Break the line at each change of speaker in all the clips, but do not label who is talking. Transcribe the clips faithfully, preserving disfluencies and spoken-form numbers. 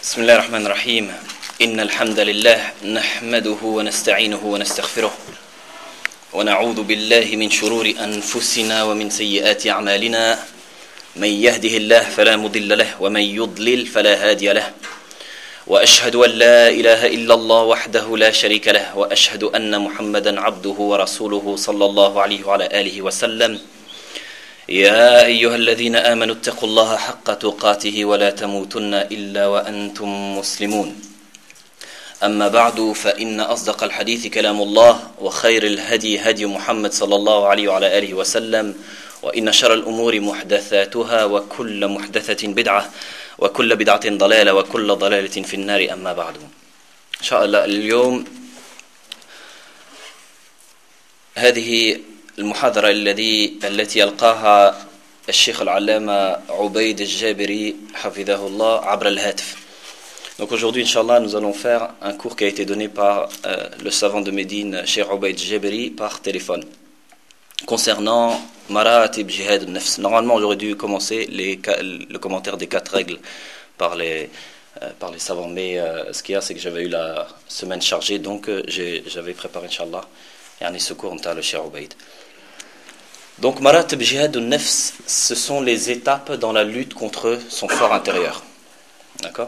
بسم الله الرحمن الرحيم إن الحمد لله نحمده ونستعينه ونستغفره ونعوذ بالله من شرور أنفسنا ومن سيئات أعمالنا من يهده الله فلا مضل له ومن يضلل فلا هادي له وأشهد أن لا إله إلا الله وحده لا شريك له وأشهد أن محمدا عبده ورسوله صلى الله عليه وعلى آله وسلم يا أيها الذين آمنوا اتقوا الله حق تقاته ولا تموتن إلا وأنتم مسلمون أما بعد فإن أصدق الحديث كلام الله وخير الهدي هدي محمد صلى الله عليه وعلى آله وسلم وإن شر الأمور محدثاتها وكل محدثة بدعة وكل بدعة ضلالة وكل ضلالة في النار أما بعد إن شاء الله اليوم هذه المحاضرة الذي التي يلقاها الشيخ العلامة عبيد الجابري حفظه الله عبر الهاتف. Donc aujourd'hui, Inch'Allah, nous allons faire un cours qui a été donné par euh, le savant de Médine, Cheikh Ubayd Jabiri, par téléphone, concernant Maratib Jihad al-Nafs. Normalement, j'aurais dû commencer les, le commentaire des quatre règles par les, euh, par les savants, mais euh, ce qu'il y a, c'est que j'avais eu la semaine chargée, donc euh, j'avais préparé, Inch'Allah, yani ce cours, le Cheikh Ubayd. Donc, Maratib Jihad al-Nafs, ce sont les étapes dans la lutte contre son fort intérieur. D'accord ?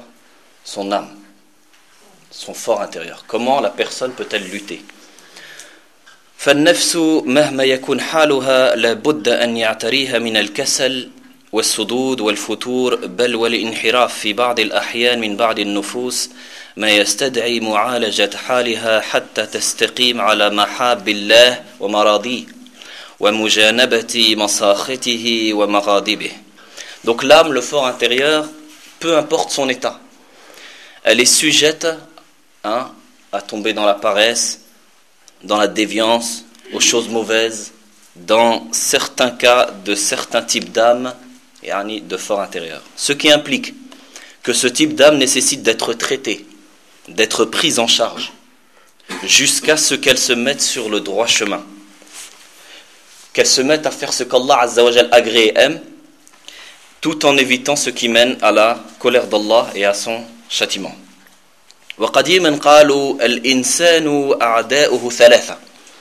Son âme, son fort intérieur. Comment la personne peut-elle lutter? فالنفس مهما يكون حالها لابد أن يعتريها من الكسل والصدود والفتور بل والانحراف في بعض الأحيان من بعض النفوس ما يستدعي معالجة حالها حتى تستقيم على محاب الله ومراضيه ومجانبة مساخطه ومغاضبه. Donc l'âme, le fort intérieur, peu importe son état, elle est sujette hein, à tomber dans la paresse, dans la déviance, aux choses mauvaises, dans certains cas de certains types d'âme, yani de fort intérieur. Ce qui implique que ce type d'âme nécessite d'être traité, d'être prise en charge, jusqu'à ce qu'elle se mette sur le droit chemin, qu'elle se mette à faire ce qu'Allah Azza wa Jal agrée et aime, tout en évitant ce qui mène à la colère d'Allah et à son châtiment. وقديما قالوا الإنسان أعداؤه ثلاثة.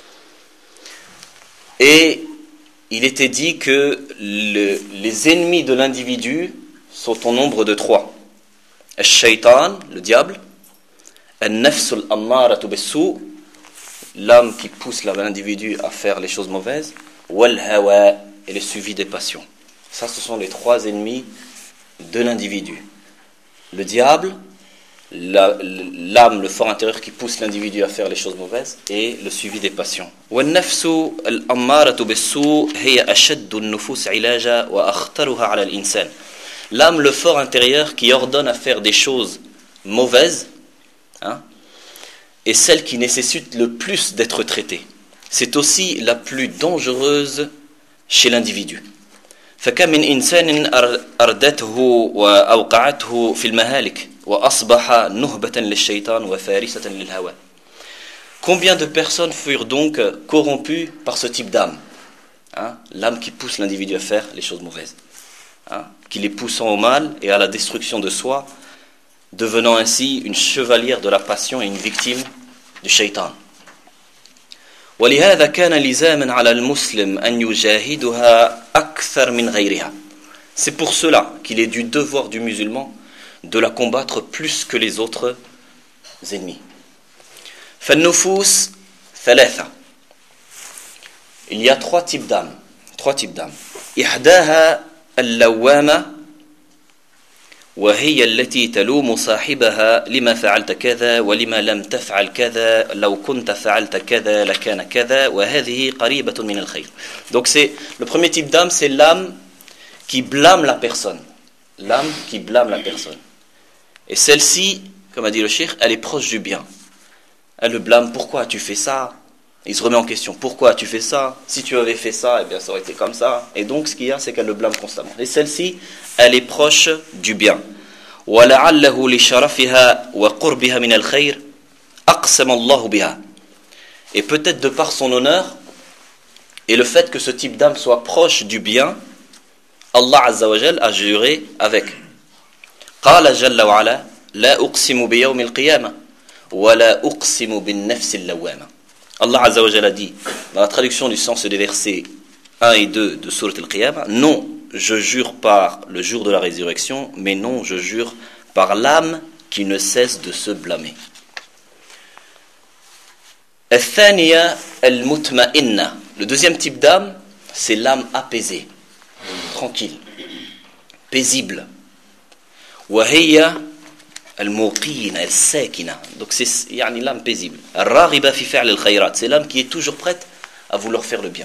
Et il était dit que le, les ennemis de l'individu sont au nombre de trois. الشيطان, le diable, النفس الأمارة بالسوء, l'âme qui pousse l'individu à faire les choses mauvaises, والهوى, et le suivi des passions. Ça, ce sont les trois ennemis de l'individu. Le diable, La, l'âme, le fort intérieur qui pousse l'individu à faire les choses mauvaises, et le suivi des passions. والنفس الأمارة بالسوء هي أشد النفوس علاجا وأخطرها على الإنسان. L'âme, le fort intérieur qui ordonne à faire des choses mauvaises, hein, est celle qui nécessite le plus d'être traitée. C'est aussi la plus dangereuse chez l'individu. فكم من إنسان أردته وأوقعته في المهالك وأصبح نهبة للشيطان وفارسة للهوى. Combien de personnes furent donc corrompues par ce type d'âme, hein, l'âme qui pousse l'individu à faire les choses mauvaises, hein, qui les poussant au mal et à la destruction de soi, devenant ainsi une chevalière de la passion et une victime du shaitan. ولهذا كان لزاما على المسلم أن يجاهدها أكثر من غيرها. C'est pour cela qu'il est du devoir du musulman de la combattre plus que les autres ennemis. فالنفوس ثلاثة. Il y a trois types d'âmes, trois types d'âmes. إحداها اللوامة وهي التي تلوم صاحبها لما فعلت كذا ولما لم تفعل كذا لو كنت فعلت كذا لكان كذا وهذه قريبة من الخير. Donc c'est le premier type d'âme, c'est l'âme qui blâme la personne, l'âme qui blâme la personne. Et celle-ci, comme a dit le cheikh, elle est proche du bien. Elle le blâme, pourquoi tu fais ça? Il se remet en question, pourquoi tu fais ça? Si tu avais fait ça, eh bien ça aurait été comme ça. Et donc ce qu'il y a, c'est qu'elle le blâme constamment. Et celle-ci, elle est proche du bien. وَلَعَلَّهُ لِشَرَفِهَا وَقُرْبِهَا مِنَ الْخَيْرِ أَقْسَمَ اللَّهُ بِهَا. Et peut-être de par son honneur, et le fait que ce type d'âme soit proche du bien, Allah Azza wa Jal a juré avec. قال جل وعلا لا أقسم بيوم القيامة ولا أقسم بالنفس اللوامة. Allah Azza wa Jalla dit dans la traduction du sens des versets un et deux de Surat Al-Qiyamah, non, je jure par le jour de la résurrection, mais non, je jure par l'âme qui ne cesse de se blâmer. Al-Thaniya al-Mutma'inna. Le deuxième type d'âme, c'est l'âme apaisée, tranquille, paisible. Wahiya al-Muqina, al-Sakina. Donc c'est yani, l'âme paisible. Al-Raghiba fi fi'l al-khayrat. C'est l'âme qui est toujours prête à vouloir faire le bien.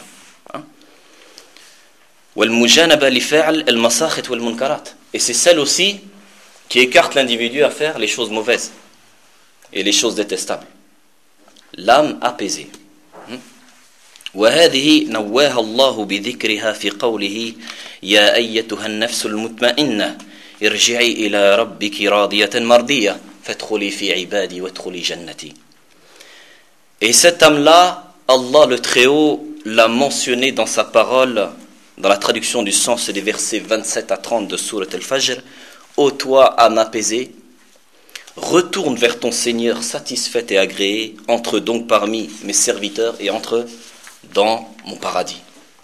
Wal-Mujanaba li fi'l al-Masakhit wal-Munkarat. Et c'est celle aussi qui écarte l'individu à faire les choses mauvaises et les choses détestables. L'âme apaisée. وهذه نواها الله بذكرها في قوله يا أيتها النفس المطمئنة ارجعي إلى ربك راضية مرضية فادخلي في عبادي وادخلي جنتي. Et cette âme-là, Allah le Très-Haut l'a mentionné dans sa parole, dans la traduction du sens des versets vingt-sept à trente de Surat Al-Fajr. Ô toi, âme apaisée, retourne vers ton Seigneur satisfaite et agréée, entre donc parmi mes serviteurs et entre dans mon paradis.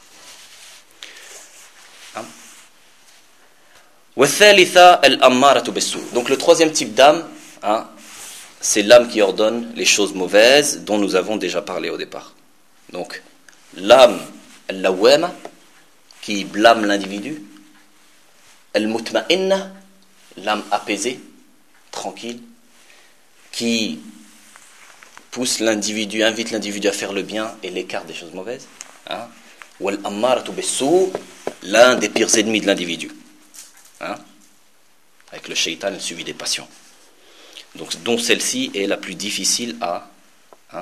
Donc le troisième type d'âme, hein, c'est l'âme qui ordonne les choses mauvaises dont nous avons déjà parlé au départ. Donc l'âme al-lawama qui blâme l'individu, al-mutma'inna, l'âme apaisée, tranquille, qui pousse l'individu, invite l'individu à faire le bien et l'écarte des choses mauvaises. Hein? Ou al-ammaratu bis-sou, l'un des pires ennemis de l'individu. Hein? Avec le shaitan, le suivi des passions. Donc, dont celle-ci est la plus difficile à, hein,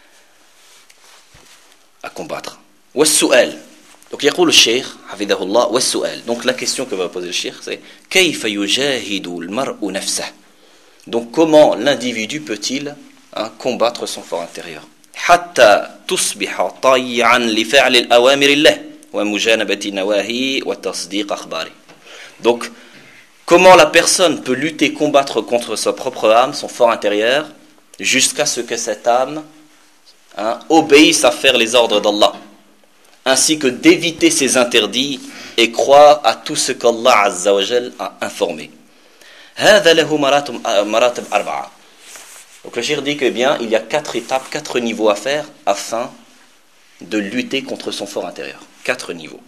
à combattre. Was-su'al. Donc, يقول الشيخ حفظه الله والسؤال. Donc, la question que va poser le cheikh, c'est كيف يجاهد المرء نفسه. Donc, comment l'individu peut-il hein, combattre son fort intérieur. حتى تصبح طيعا لفعل الأوامر الله ومجانبة النواهي وتصديق أخباره. Donc, comment la personne peut lutter, combattre contre sa propre âme, son fort intérieur, jusqu'à ce que cette âme hein, obéisse à faire les ordres d'Allah, ainsi que d'éviter ses interdits et croire à tout ce qu'Allah Azza wa Jal a informé. هذا له مراتب أربعة. Donc le cheikh dit que bien il y a quatre étapes, quatre niveaux à faire afin de lutter contre son fort intérieur. Quatre niveaux.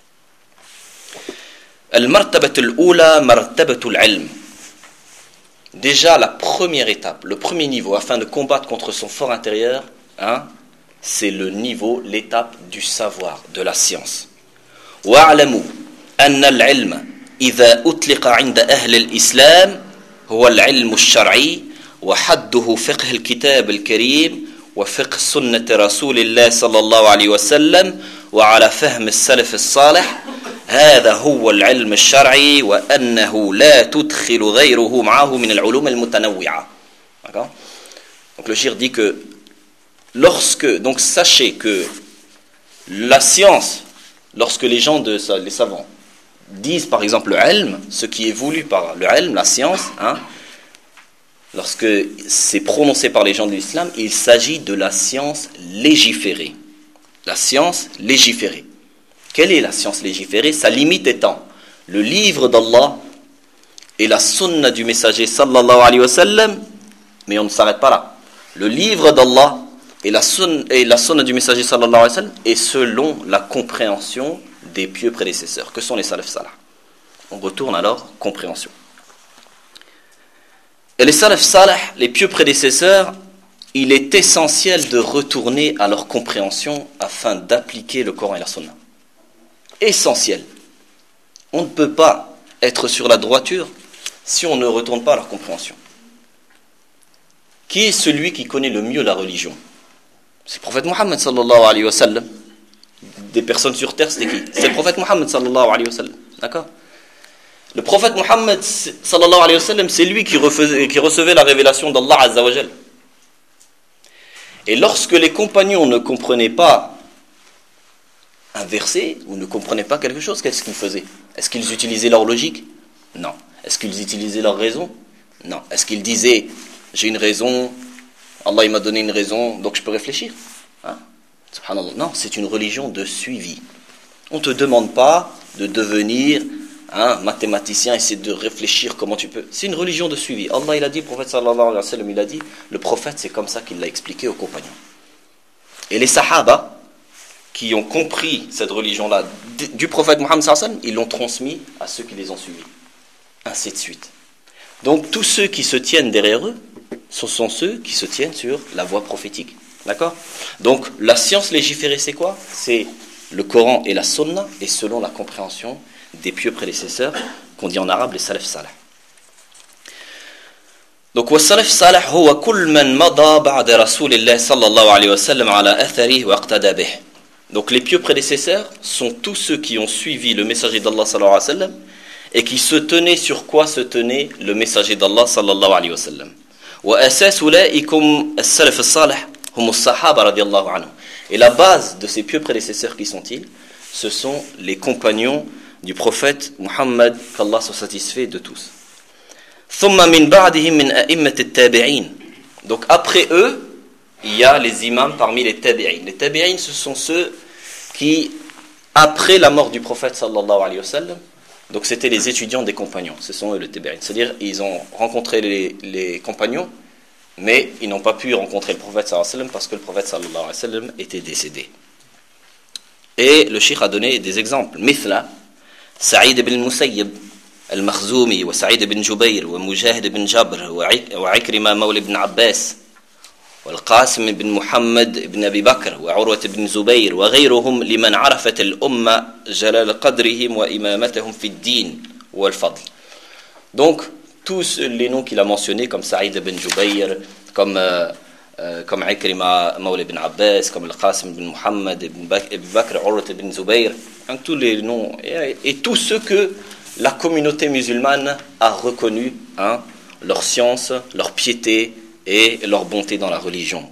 Al-martabah al-oula martabah al-ilm. Déjà la première étape, le premier niveau afin de combattre contre son fort intérieur, hein, c'est le niveau, l'étape du savoir, de la science. Wa'lamu anna al-ilm idha utliqa 'inda ahli al-islam huwa al-ilm ash-shar'i وحده فقه الكتاب الكريم وفقه سنة رسول الله صلى الله عليه وسلم وعلى فهم السلف الصالح هذا هو العلم الشرعي وأنه لا تدخل غيره معه من العلوم المتنوعة. D'accord? Donc le cheikh dit que lorsque, donc sachez que la science, lorsque les gens, de, les savants, disent par exemple le ilm, ce qui est voulu par le ilm, la science, hein, lorsque c'est prononcé par les gens de l'islam, il s'agit de la science légiférée. La science légiférée. Quelle est la science légiférée? Sa limite étant le livre d'Allah et la sunna du messager sallallahu alayhi wa sallam, mais on ne s'arrête pas là. Le livre d'Allah et la sunna, et la sunna du messager sallallahu alayhi wa sallam est selon la compréhension des pieux prédécesseurs, que sont les salaf salah. On retourne alors compréhension. Et les salaf salah, les pieux prédécesseurs, il est essentiel de retourner à leur compréhension afin d'appliquer le Coran et la Sunna. Essentiel. On ne peut pas être sur la droiture si on ne retourne pas à leur compréhension. Qui est celui qui connaît le mieux la religion? C'est le prophète Mohammed sallallahu alayhi wa sallam. Des personnes sur terre, c'était qui? C'est le prophète Mohammed sallallahu alayhi wa sallam. D'accord? Le prophète Mohammed sallallahu alayhi wa sallam, c'est lui qui, refaisait, qui recevait la révélation d'Allah Azza wa Jal. Et lorsque les compagnons ne comprenaient pas un verset ou ne comprenaient pas quelque chose, qu'est-ce qu'ils faisaient? Est-ce qu'ils utilisaient leur logique? Non. Est-ce qu'ils utilisaient leur raison? Non. Est-ce qu'il disait, j'ai une raison, Allah il m'a donné une raison, donc je peux réfléchir, hein? Subhanallah. Non, c'est une religion de suivi. On ne te demande pas de devenir un mathématicien, essayer de réfléchir comment tu peux. C'est une religion de suivi. Allah il a dit, le prophète sallallahu alayhi wa sallam, il a dit, le prophète c'est comme ça qu'il l'a expliqué aux compagnons. Et les sahaba, qui ont compris cette religion-là du prophète Mohammed sallallahu alayhi wa sallam, ils l'ont transmis à ceux qui les ont suivis. Ainsi de suite. Donc tous ceux qui se tiennent derrière eux, ce sont ceux qui se tiennent sur la voie prophétique. D'accord? Donc la science légiférée c'est quoi? C'est le Coran et la Sunna, et selon la compréhension des pieux prédécesseurs, qu'on dit en arabe les salaf salih. Donc wa salaf salih huwa kull man mada ba'da rasulillah sallallahu alayhi wa sallam ala atharihi wa iqtada bih. Donc les pieux prédécesseurs sont tous ceux qui ont suivi le messager d'Allah sallallahu alayhi wa sallam et qui se tenaient sur quoi se tenait le messager d'Allah sallallahu alayhi wa sallam. Wa asas ulaikum as-salaf as-salih hum as-sahaba radiyallahu anhum. Et la base de ces pieux prédécesseurs, qui sont-ils? Ce sont les compagnons du prophète Muhammad, qu'Allah soit satisfait de tous. Donc après eux, il y a les imams parmi les tabi'in. Les tabi'in, ce sont ceux qui, après la mort du prophète sallallahu alayhi wa sallam, donc c'était les étudiants des compagnons, ce sont eux les tabi'in. C'est-à-dire, ils ont rencontré les, les compagnons, mais ils n'ont pas pu rencontrer le prophète sallallahu alayhi wa sallam parce que le prophète sallallahu alayhi wa sallam était décédé. Et le cheikh a donné des exemples. Mithla, Saïd ibn Musayyib, Al-Makhzoumi, wa Saïd ibn Jubayr, wa Mujahid ibn Jabr, wa Ikrima Mawla ibn Abbas, wa Al-Qasim ibn Muhammad ibn Abi Bakr, wa Urwat ibn Zubayr, wa ghayruhum liman arafat al-umma jalal qadrihim wa imamatahum fi ad-din wa al-fadl. Donc, tous les noms qu'il a mentionnés, comme Saïd ibn Jubayr, comme, euh, euh, comme Ikrima Mawla ibn Abbas, comme Al-Qasim ibn Muhammad ibn Bakr, Urwat ibn Zubayr, hein, tous les noms, et, et tous ceux que la communauté musulmane a reconnu, hein, leur science, leur piété et leur bonté dans la religion.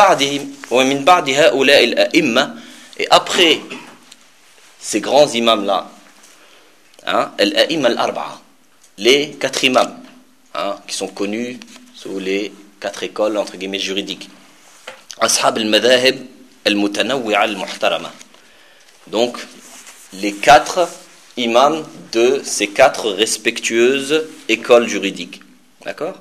Et après ces grands imams-là, hein, al-a'imma al-arba'a, les quatre imams, hein, qui sont connus sous les quatre écoles entre guillemets juridiques. Ashab al-madahib al-mutanawwi'a al-muhtarama. Donc les quatre imams de ces quatre respectueuses écoles juridiques. D'accord?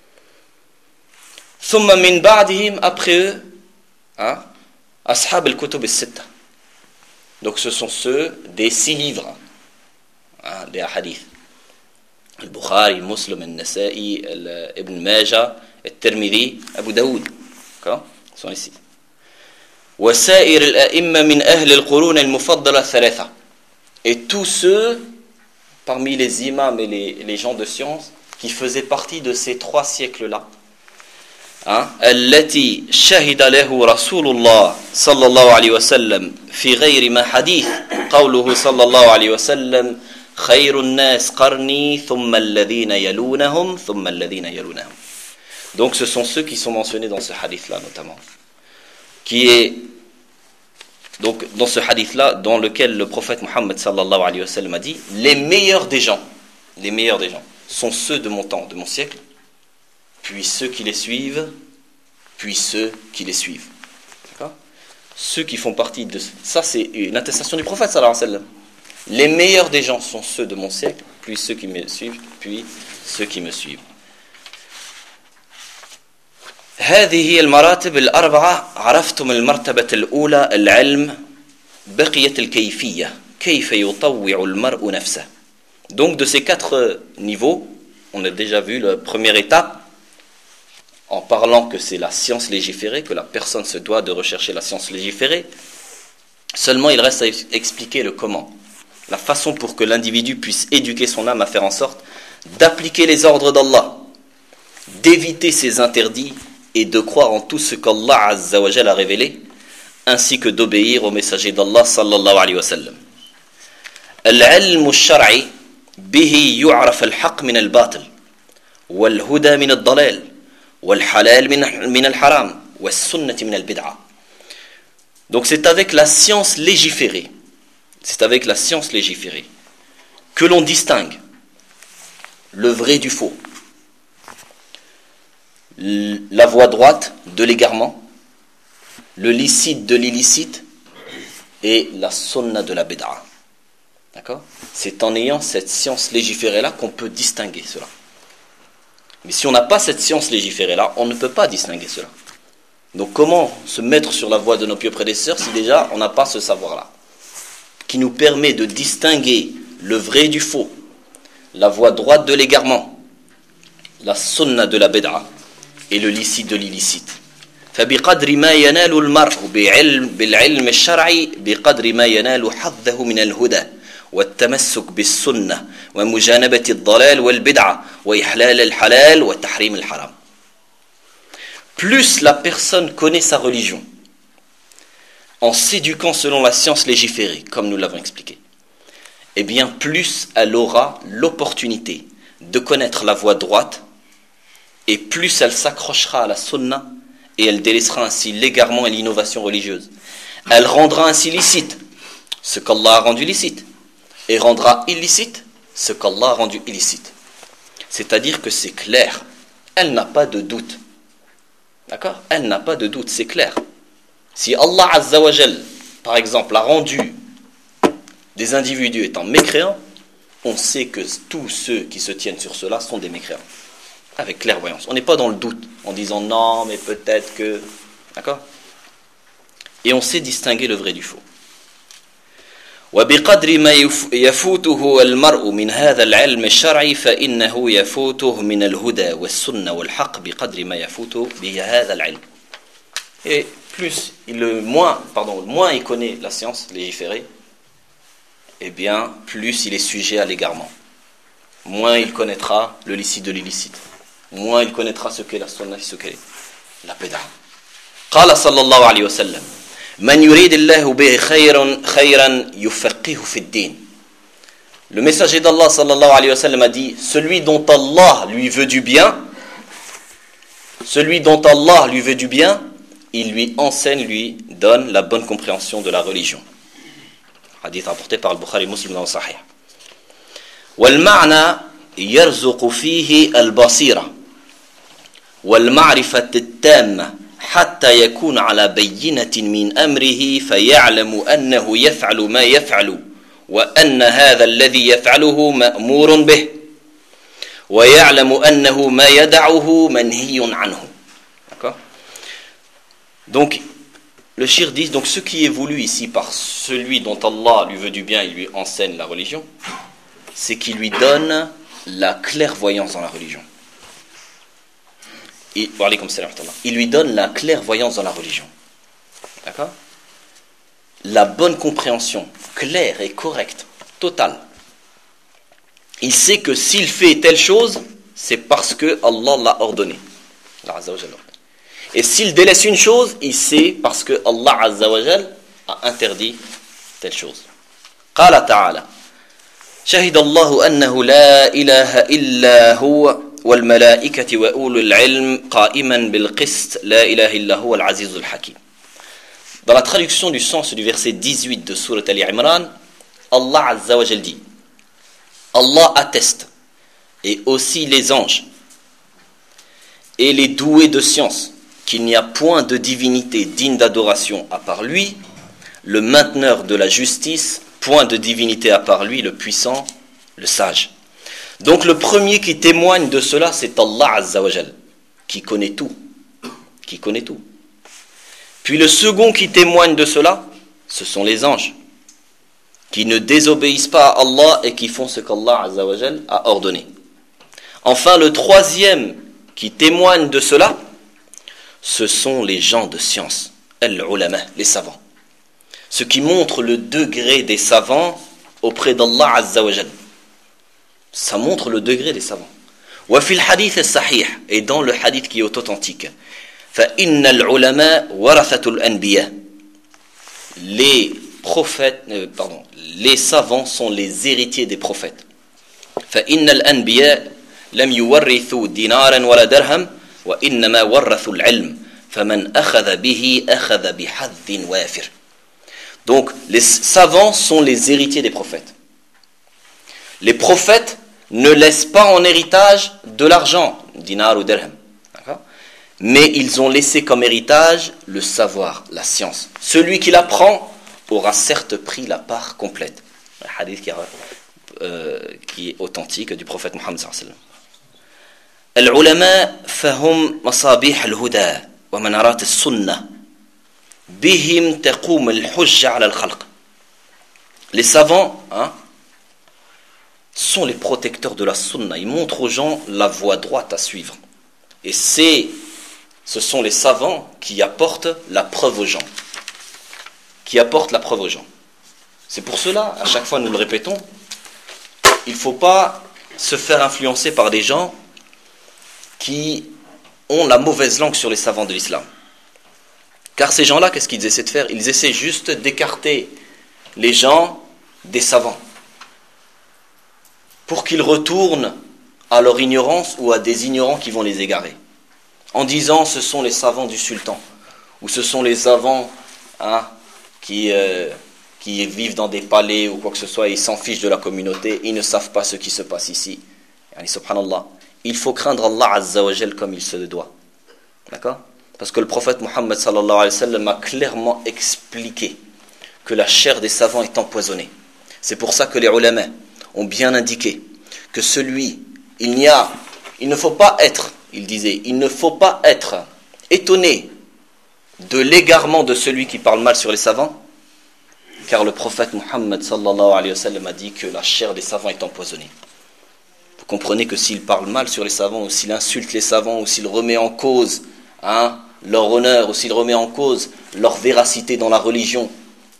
Thumma min ba'dihim, après eux, hein, ashab al-kutub al-sitta. Donc ce sont ceux des six livres, hein, des hadiths. Al-Bukhari, Muslim, Al-Nasa'i, Ibn Majah, Al-Tirmidhi, Abu Daoud. D'accord? Ils sont ici. وسائر الأئمة من أهل القرون المفضلة الثلاثة. Et tous ceux parmi les imams et les, les gens de science qui faisaient partie de ces trois siècles-là, hein, التي شهد له رسول الله صلى الله عليه وسلم في غير ما حديث قوله صلى الله عليه وسلم خير الناس قرني ثم الذين يلونهم ثم الذين يلونهم. Donc ce sont ceux qui sont mentionnés dans ce hadith-là notamment, qui est donc dans ce hadith-là dans lequel le prophète Mohammed sallallahu alayhi wa sallam a dit les meilleurs des gens, les meilleurs des gens sont ceux de mon temps, de mon siècle, puis ceux qui les suivent, puis ceux qui les suivent. D'accord? Ceux qui font partie de ça, c'est une attestation du prophète sallallahu alayhi wa sallam. Les meilleurs des gens sont ceux de mon siècle, puis ceux qui me suivent, puis ceux qui me suivent. هذه هي المراتب الأربعة. عرفتم المرتبة الأولى العلم، بقيت الكيفية كيف يطوع المرء نفسه. Donc de ces quatre niveaux, on a déjà vu la première étape en parlant que c'est la science légiférée, que la personne se doit de rechercher la science légiférée. Seulement il reste à expliquer le comment, la façon pour que l'individu puisse éduquer son âme à faire en sorte d'appliquer les ordres d'Allah, d'éviter ses interdits et de croire en tout ce qu'Allah Azza wa Jalla a révélé, ainsi que d'obéir au messager d'Allah sallallahu alayhi wa sallam. Al-ilm al-shar'i bihi yu'raf al-haqq min al-batil wal-huda min al-dalal wal-halal min al-haram was-sunnah min al-bid'ah. Donc c'est avec la science légiférée, c'est avec la science légiférée que l'on distingue le vrai du faux, la voie droite de l'égarement, le licite de l'illicite et la sunna de la bid'a. D'accord ? C'est en ayant cette science légiférée-là qu'on peut distinguer cela. Mais si on n'a pas cette science légiférée-là, on ne peut pas distinguer cela. Donc comment se mettre sur la voie de nos pieux prédécesseurs si déjà on n'a pas ce savoir-là, qui nous permet de distinguer le vrai du faux, la voie droite de l'égarement, la sunna de la bid'a et le licite de l'illicite. فبقدر ما ينال المرء بعلم بالعلم الشرعي بقدر ما ينال حظه من الهدى والتمسك بالسنة ومجانبة الضلال والبدعة وإحلال الحلال وتحريم الحرام. Plus la personne connaît sa religion, en s'éduquant selon la science légiférée, comme nous l'avons expliqué, eh bien plus elle aura l'opportunité de connaître la voie droite, et plus elle s'accrochera à la sunna, et elle délaissera ainsi l'égarement et l'innovation religieuse. Elle rendra ainsi licite ce qu'Allah a rendu licite, et rendra illicite ce qu'Allah a rendu illicite. C'est-à-dire que c'est clair, elle n'a pas de doute. D'accord ? Elle n'a pas de doute, c'est clair. Si Allah Azza wa Jal, par exemple, a rendu des individus étant mécréants, on sait que tous ceux qui se tiennent sur cela sont des mécréants. Avec clairvoyance. On n'est pas dans le doute, en disant non, mais peut-être que... D'accord ? Et on sait distinguer le vrai du faux. وبقدر ما يفوته المرء من هذا العلم الشرعي فإنه يفوته من الهدى والسنة والحق بقدر ما يفوته بهذا العلم. Et plus, le moins, pardon, moins il connaît la science légiférée, eh bien, plus il est sujet à l'égarement. Moins il connaîtra le licite de l'illicite. Moins il connaîtra ce qu'est la sunna et ce qu'est la bid'a. قال صلى الله عليه وسلم من يريد الله به خيرا خيرا يفقهه في الدين. Le messager d'Allah sallallahu alayhi wa sallam a dit, celui dont Allah lui veut du bien, celui dont Allah lui veut du bien, il lui enseigne, lui donne la bonne compréhension de la religion. Hadith rapporté par Al-Bukhari Muslim dans le Sahih. والمعنى يرزق فيه البصيرة والمعرفة التامة حتى يكون على بينة من أمره فيعلم أنه يفعل ما يفعل وأن هذا الذي يفعله مأمور به ويعلم أنه ما يدعه منهي عنه. D'accord ? Donc, le shir dit, donc ce qui est voulu ici par celui dont Allah lui veut du bien et lui enseigne la religion, c'est qu'il lui donne la clairvoyance dans la religion. Et, il lui donne la clairvoyance dans la religion. D'accord ? La bonne compréhension, claire et correcte, totale. Il sait que s'il fait telle chose, c'est parce que Allah l'a ordonné. Et s'il délaisse une chose, il sait parce que Allah Azza wa Jal a interdit telle chose. Qala ta'ala شهد الله أنه لا إله إلا هو والملائكة وأولو العلم قائما بالقسط لا إله إلا هو العزيز الحكيم. Dans la traduction du sens du verset dix-huit de Surat Al-Imran, Allah Azza wa Jal dit, Allah atteste, et aussi les anges, et les doués de science, qu'il n'y a point de divinité digne d'adoration à part lui, le mainteneur de la justice, point de divinité à part lui, le puissant, le sage. Donc le premier qui témoigne de cela, c'est Allah Azza wa Jal, qui connaît tout, qui connaît tout. Puis le second qui témoigne de cela, ce sont les anges, qui ne désobéissent pas à Allah et qui font ce qu'Allah Azza wa Jal a ordonné. Enfin le troisième qui témoigne de cela, ce sont les gens de science, al-ulama, les savants. Ce qui montre le degré des savants auprès d'Allah Azza wa Jal. Ça montre le degré des savants. Wa fil hadith as-sahih, et dans le hadith qui est authentique, fa inna al-ulama warathatul anbiya. Les prophètes, euh, pardon, les savants sont les héritiers des prophètes. Fa inna al-anbiya lam yuwarrithu dinaran wala dirham wa innama warathu al-ilm. Faman akhadha bihi akhadha bihadhin wafir. Donc, les savants sont les héritiers des prophètes. Les prophètes ne laissent pas en héritage de l'argent, dinar ou dirham. D'accord ? mais ils ont laissé comme héritage le savoir, la science. Celui qui l'apprend aura certes pris la part complète. Un hadith qui, euh, qui est authentique du prophète Mohammed sallallahu alayhi wa sallam. العلماء فهم مصابيح الهدى ومنارات السنة بهم تقوم الحجة على الخلق. Les savants, hein, sont les protecteurs de la sunna. Ils montrent aux gens la voie droite à suivre. Et c'est, ce sont les savants qui apportent la preuve aux gens. Qui apportent la preuve aux gens. C'est pour cela, à chaque fois nous le répétons, il ne faut pas se faire influencer par des gens qui ont la mauvaise langue sur les savants de l'islam. Car ces gens-là, qu'est-ce qu'ils essaient de faire? Ils essaient juste d'écarter les gens des savants pour qu'ils retournent à leur ignorance ou à des ignorants qui vont les égarer. En disant ce sont les savants du sultan ou ce sont les savants hein, qui, euh, qui vivent dans des palais ou quoi que ce soit, ils s'en fichent de la communauté, ils ne savent pas ce qui se passe ici. Yani, subhanallah. Il faut craindre Allah Azza wa Jal comme il se doit. D'accord? Parce que le prophète Mohammed sallallahu alayhi wa sallam a clairement expliqué que la chair des savants est empoisonnée. C'est pour ça que les ulama ont bien indiqué que celui, il n'y a, il ne faut pas être, il disait, il ne faut pas être étonné de l'égarement de celui qui parle mal sur les savants, car le prophète Mohammed sallallahu alayhi wa sallam a dit que la chair des savants est empoisonnée. Vous comprenez que s'il parle mal sur les savants, ou s'il insulte les savants, ou s'il remet en cause hein, leur honneur, ou s'il remet en cause leur véracité dans la religion,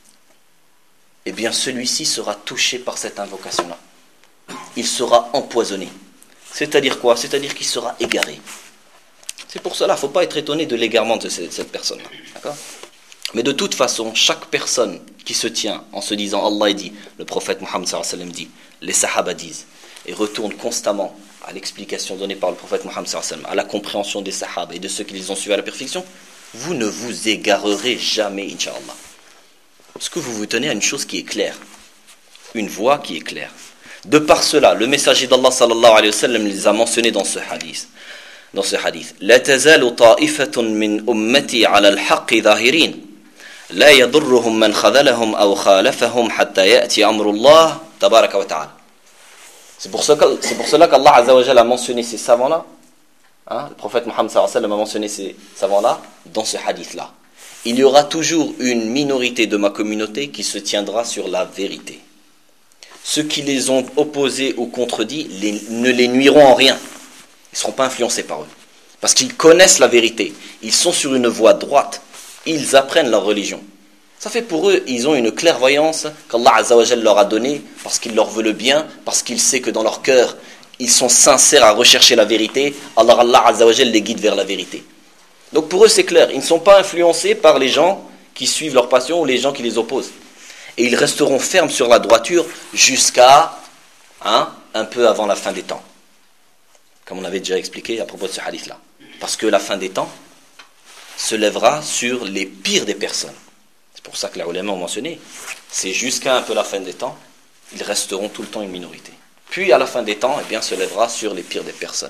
eh bien celui-ci sera touché par cette invocation-là. Il sera empoisonné. C'est-à-dire quoi? C'est-à-dire qu'il sera égaré. C'est pour cela, il ne faut pas être étonné de l'égarement de cette personne-là. D'accord? Mais de toute façon, chaque personne qui se tient en se disant Allah dit, le prophète Mohammed sallallahu alayhi wa sallam dit, les sahaba disent, et retourne constamment à l'explication donnée par le prophète Mohammed sallallahu alayhi wa sallam, à la compréhension des sahaba et de ceux qui les ont suivis à la perfection, vous ne vous égarerez jamais, incha'Allah. Parce que vous vous tenez à une chose qui est claire, une voie qui est claire. De par cela, le messager d'Allah sallallahu alayhi wa sallam les a mentionnés dans ce hadith. Dans ce hadith, لا تزال طائفة من أمتي على الحق ظاهرين لا يضرهم من خذلهم أو خالفهم حتى يأتي أمر الله تبارك وتعالى. C'est pour cela, c'est pour cela qu'Allah Azza wa Jalla a mentionné ces savants-là. Hein, le prophète Mohammed sallallahu alayhi wa sallam a mentionné ces savants-là dans ce hadith-là. Il y aura toujours une minorité de ma communauté qui se tiendra sur la vérité. Ceux qui les ont opposés ou contredits les, ne les nuiront en rien. Ils ne seront pas influencés par eux. Parce qu'ils connaissent la vérité. Ils sont sur une voie droite. Ils apprennent leur religion. Ça fait pour eux, ils ont une clairvoyance qu'Allah Azza wa Jalla leur a donnée parce qu'il leur veut le bien, parce qu'il sait que dans leur cœur, ils sont sincères à rechercher la vérité. Alors Allah Azza wa Jalla les guide vers la vérité. Donc pour eux, c'est clair. Ils ne sont pas influencés par les gens qui suivent leur passion ou les gens qui les opposent. Et ils resteront fermes sur la droiture jusqu'à hein, un peu avant la fin des temps. Comme on avait déjà expliqué à propos de ce hadith-là. Parce que la fin des temps se lèvera sur les pires des personnes. C'est pour ça que les ulama ont mentionné. C'est jusqu'à un peu la fin des temps, ils resteront tout le temps une minorité. Puis à la fin des temps, eh bien, se lèvera sur les pires des personnes.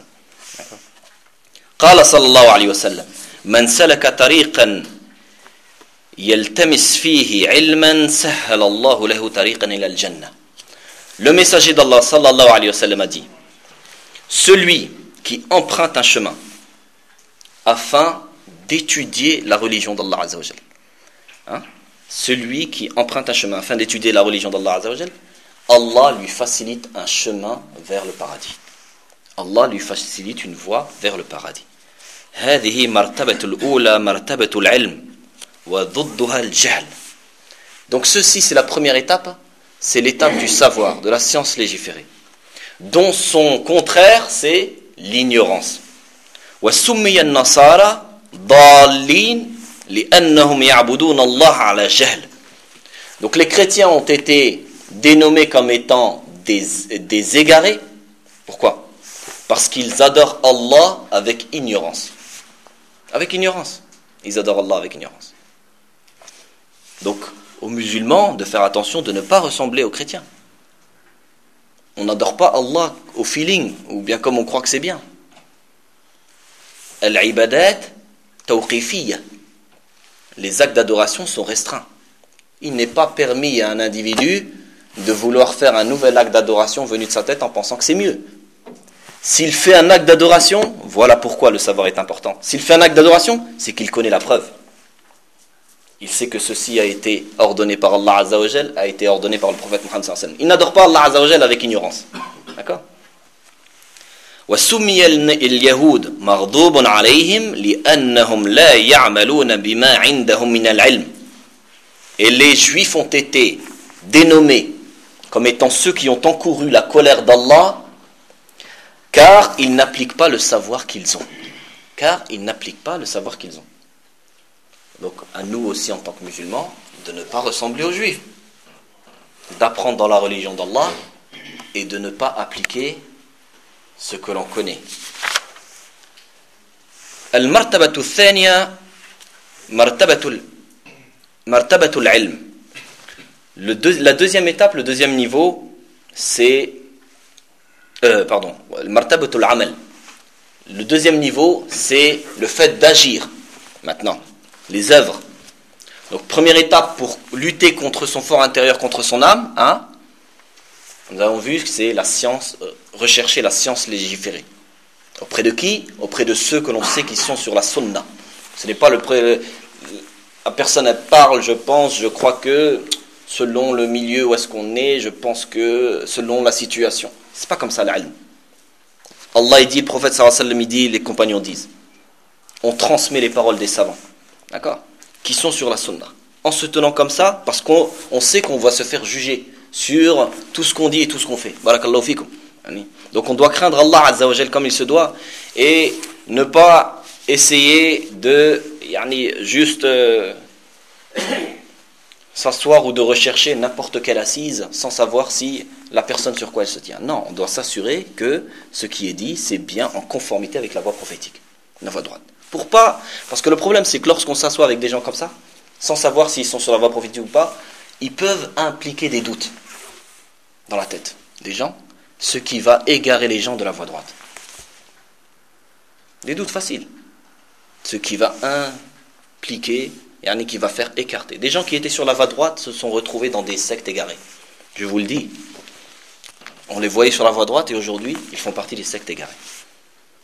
قال صلى الله عليه وسلم من سلك طريقا يلتمس فيه علما سهل الله له طريقا إلى الجنة. Le messager d'Allah sallallahu alayhi wa sallam a dit, celui qui emprunte un chemin afin d'étudier la religion d'Allah Azza wa Jal. Hein? Celui qui emprunte un chemin afin d'étudier la religion d'Allah Azza wa Jal, Allah lui facilite un chemin vers le paradis. Allah lui facilite une voie vers le paradis. هذه مرتبة الأولى مرتبة العلم وضدها الجهل. Donc ceci, c'est la première étape, c'est l'étape du savoir, de la science légiférée, dont son contraire, c'est l'ignorance. وسمي النصارى ضالين لأنهم يعبدون الله على جهل. Donc les chrétiens ont été dénommés comme étant des, des égarés. Pourquoi? Parce qu'ils adorent Allah avec ignorance. Avec ignorance. Ils adorent Allah avec ignorance. Donc, aux musulmans, de faire attention de ne pas ressembler aux chrétiens. On n'adore pas Allah au feeling, ou bien comme on croit que c'est bien. Al-ibadat tawqifiyya. Les actes d'adoration sont restreints. Il n'est pas permis à un individu de vouloir faire un nouvel acte d'adoration venu de sa tête en pensant que c'est mieux. S'il fait un acte d'adoration, voilà pourquoi le savoir est important. S'il fait un acte d'adoration, c'est qu'il connaît la preuve. Il sait que ceci a été ordonné par Allah Azza wa Jal, a été ordonné par le prophète Muhammad sallallahu alayhi wa sallam. Il n'adore pas Allah Azza wa Jal avec ignorance. D'accord ? وَسُمِّيَ الْيَهُودُ مَغْضُوبٌ عَلَيْهِمْ لِأَنَّهُمْ لَا يَعْمَلُونَ بِمَا عِنْدَهُمْ مِنَ الْعِلْمِ. Et les Juifs ont été dénommés comme étant ceux qui ont encouru la colère d'Allah, car ils n'appliquent pas le savoir qu'ils ont. Car ils n'appliquent pas le savoir qu'ils ont. Donc, à nous aussi en tant que musulmans, de ne pas ressembler aux Juifs, d'apprendre dans la religion d'Allah et de ne pas appliquer ce que l'on connaît. Al-martabatu thaniya martabatu martabatu al-ilm. Le deux, la deuxième étape, le deuxième niveau, c'est euh, pardon, martabatu al-amal. Le deuxième niveau, c'est le fait d'agir. Maintenant, les œuvres. Donc, première étape pour lutter contre son fort intérieur, contre son âme, hein, nous avons vu que c'est la science, euh, rechercher la science légiférée. Auprès de qui ? Auprès de ceux que l'on sait qui sont sur la sunna. Ce n'est pas le... Pré... La personne elle parle, je pense, je crois que, selon le milieu où est-ce qu'on est, je pense que, selon la situation. C'est pas comme ça l'ilm. Allah il dit, le prophète sallallahu alayhi wa sallam, il dit, les compagnons disent, on transmet les paroles des savants. D'accord ? Qui sont sur la sunna. En se tenant comme ça, parce qu'on on sait qu'on va se faire juger sur tout ce qu'on dit et tout ce qu'on fait. Barakallahu fikum. Donc on doit craindre Allah Azza wa Jal comme il se doit et ne pas essayer de yani, juste euh, s'asseoir ou de rechercher n'importe quelle assise sans savoir si la personne sur quoi elle se tient. Non, on doit s'assurer que ce qui est dit, c'est bien en conformité avec la voie prophétique, la voie droite. Pour pas, parce que le problème c'est que lorsqu'on s'assoit avec des gens comme ça, sans savoir s'ils sont sur la voie prophétique ou pas, ils peuvent impliquer des doutes dans la tête des gens, ce qui va égarer les gens de la voie droite. Des doutes faciles. Ce qui va impliquer, yani qui va faire écarter. Des gens qui étaient sur la voie droite se sont retrouvés dans des sectes égarées. Je vous le dis. On les voyait sur la voie droite et aujourd'hui, ils font partie des sectes égarées. Pourquoi ?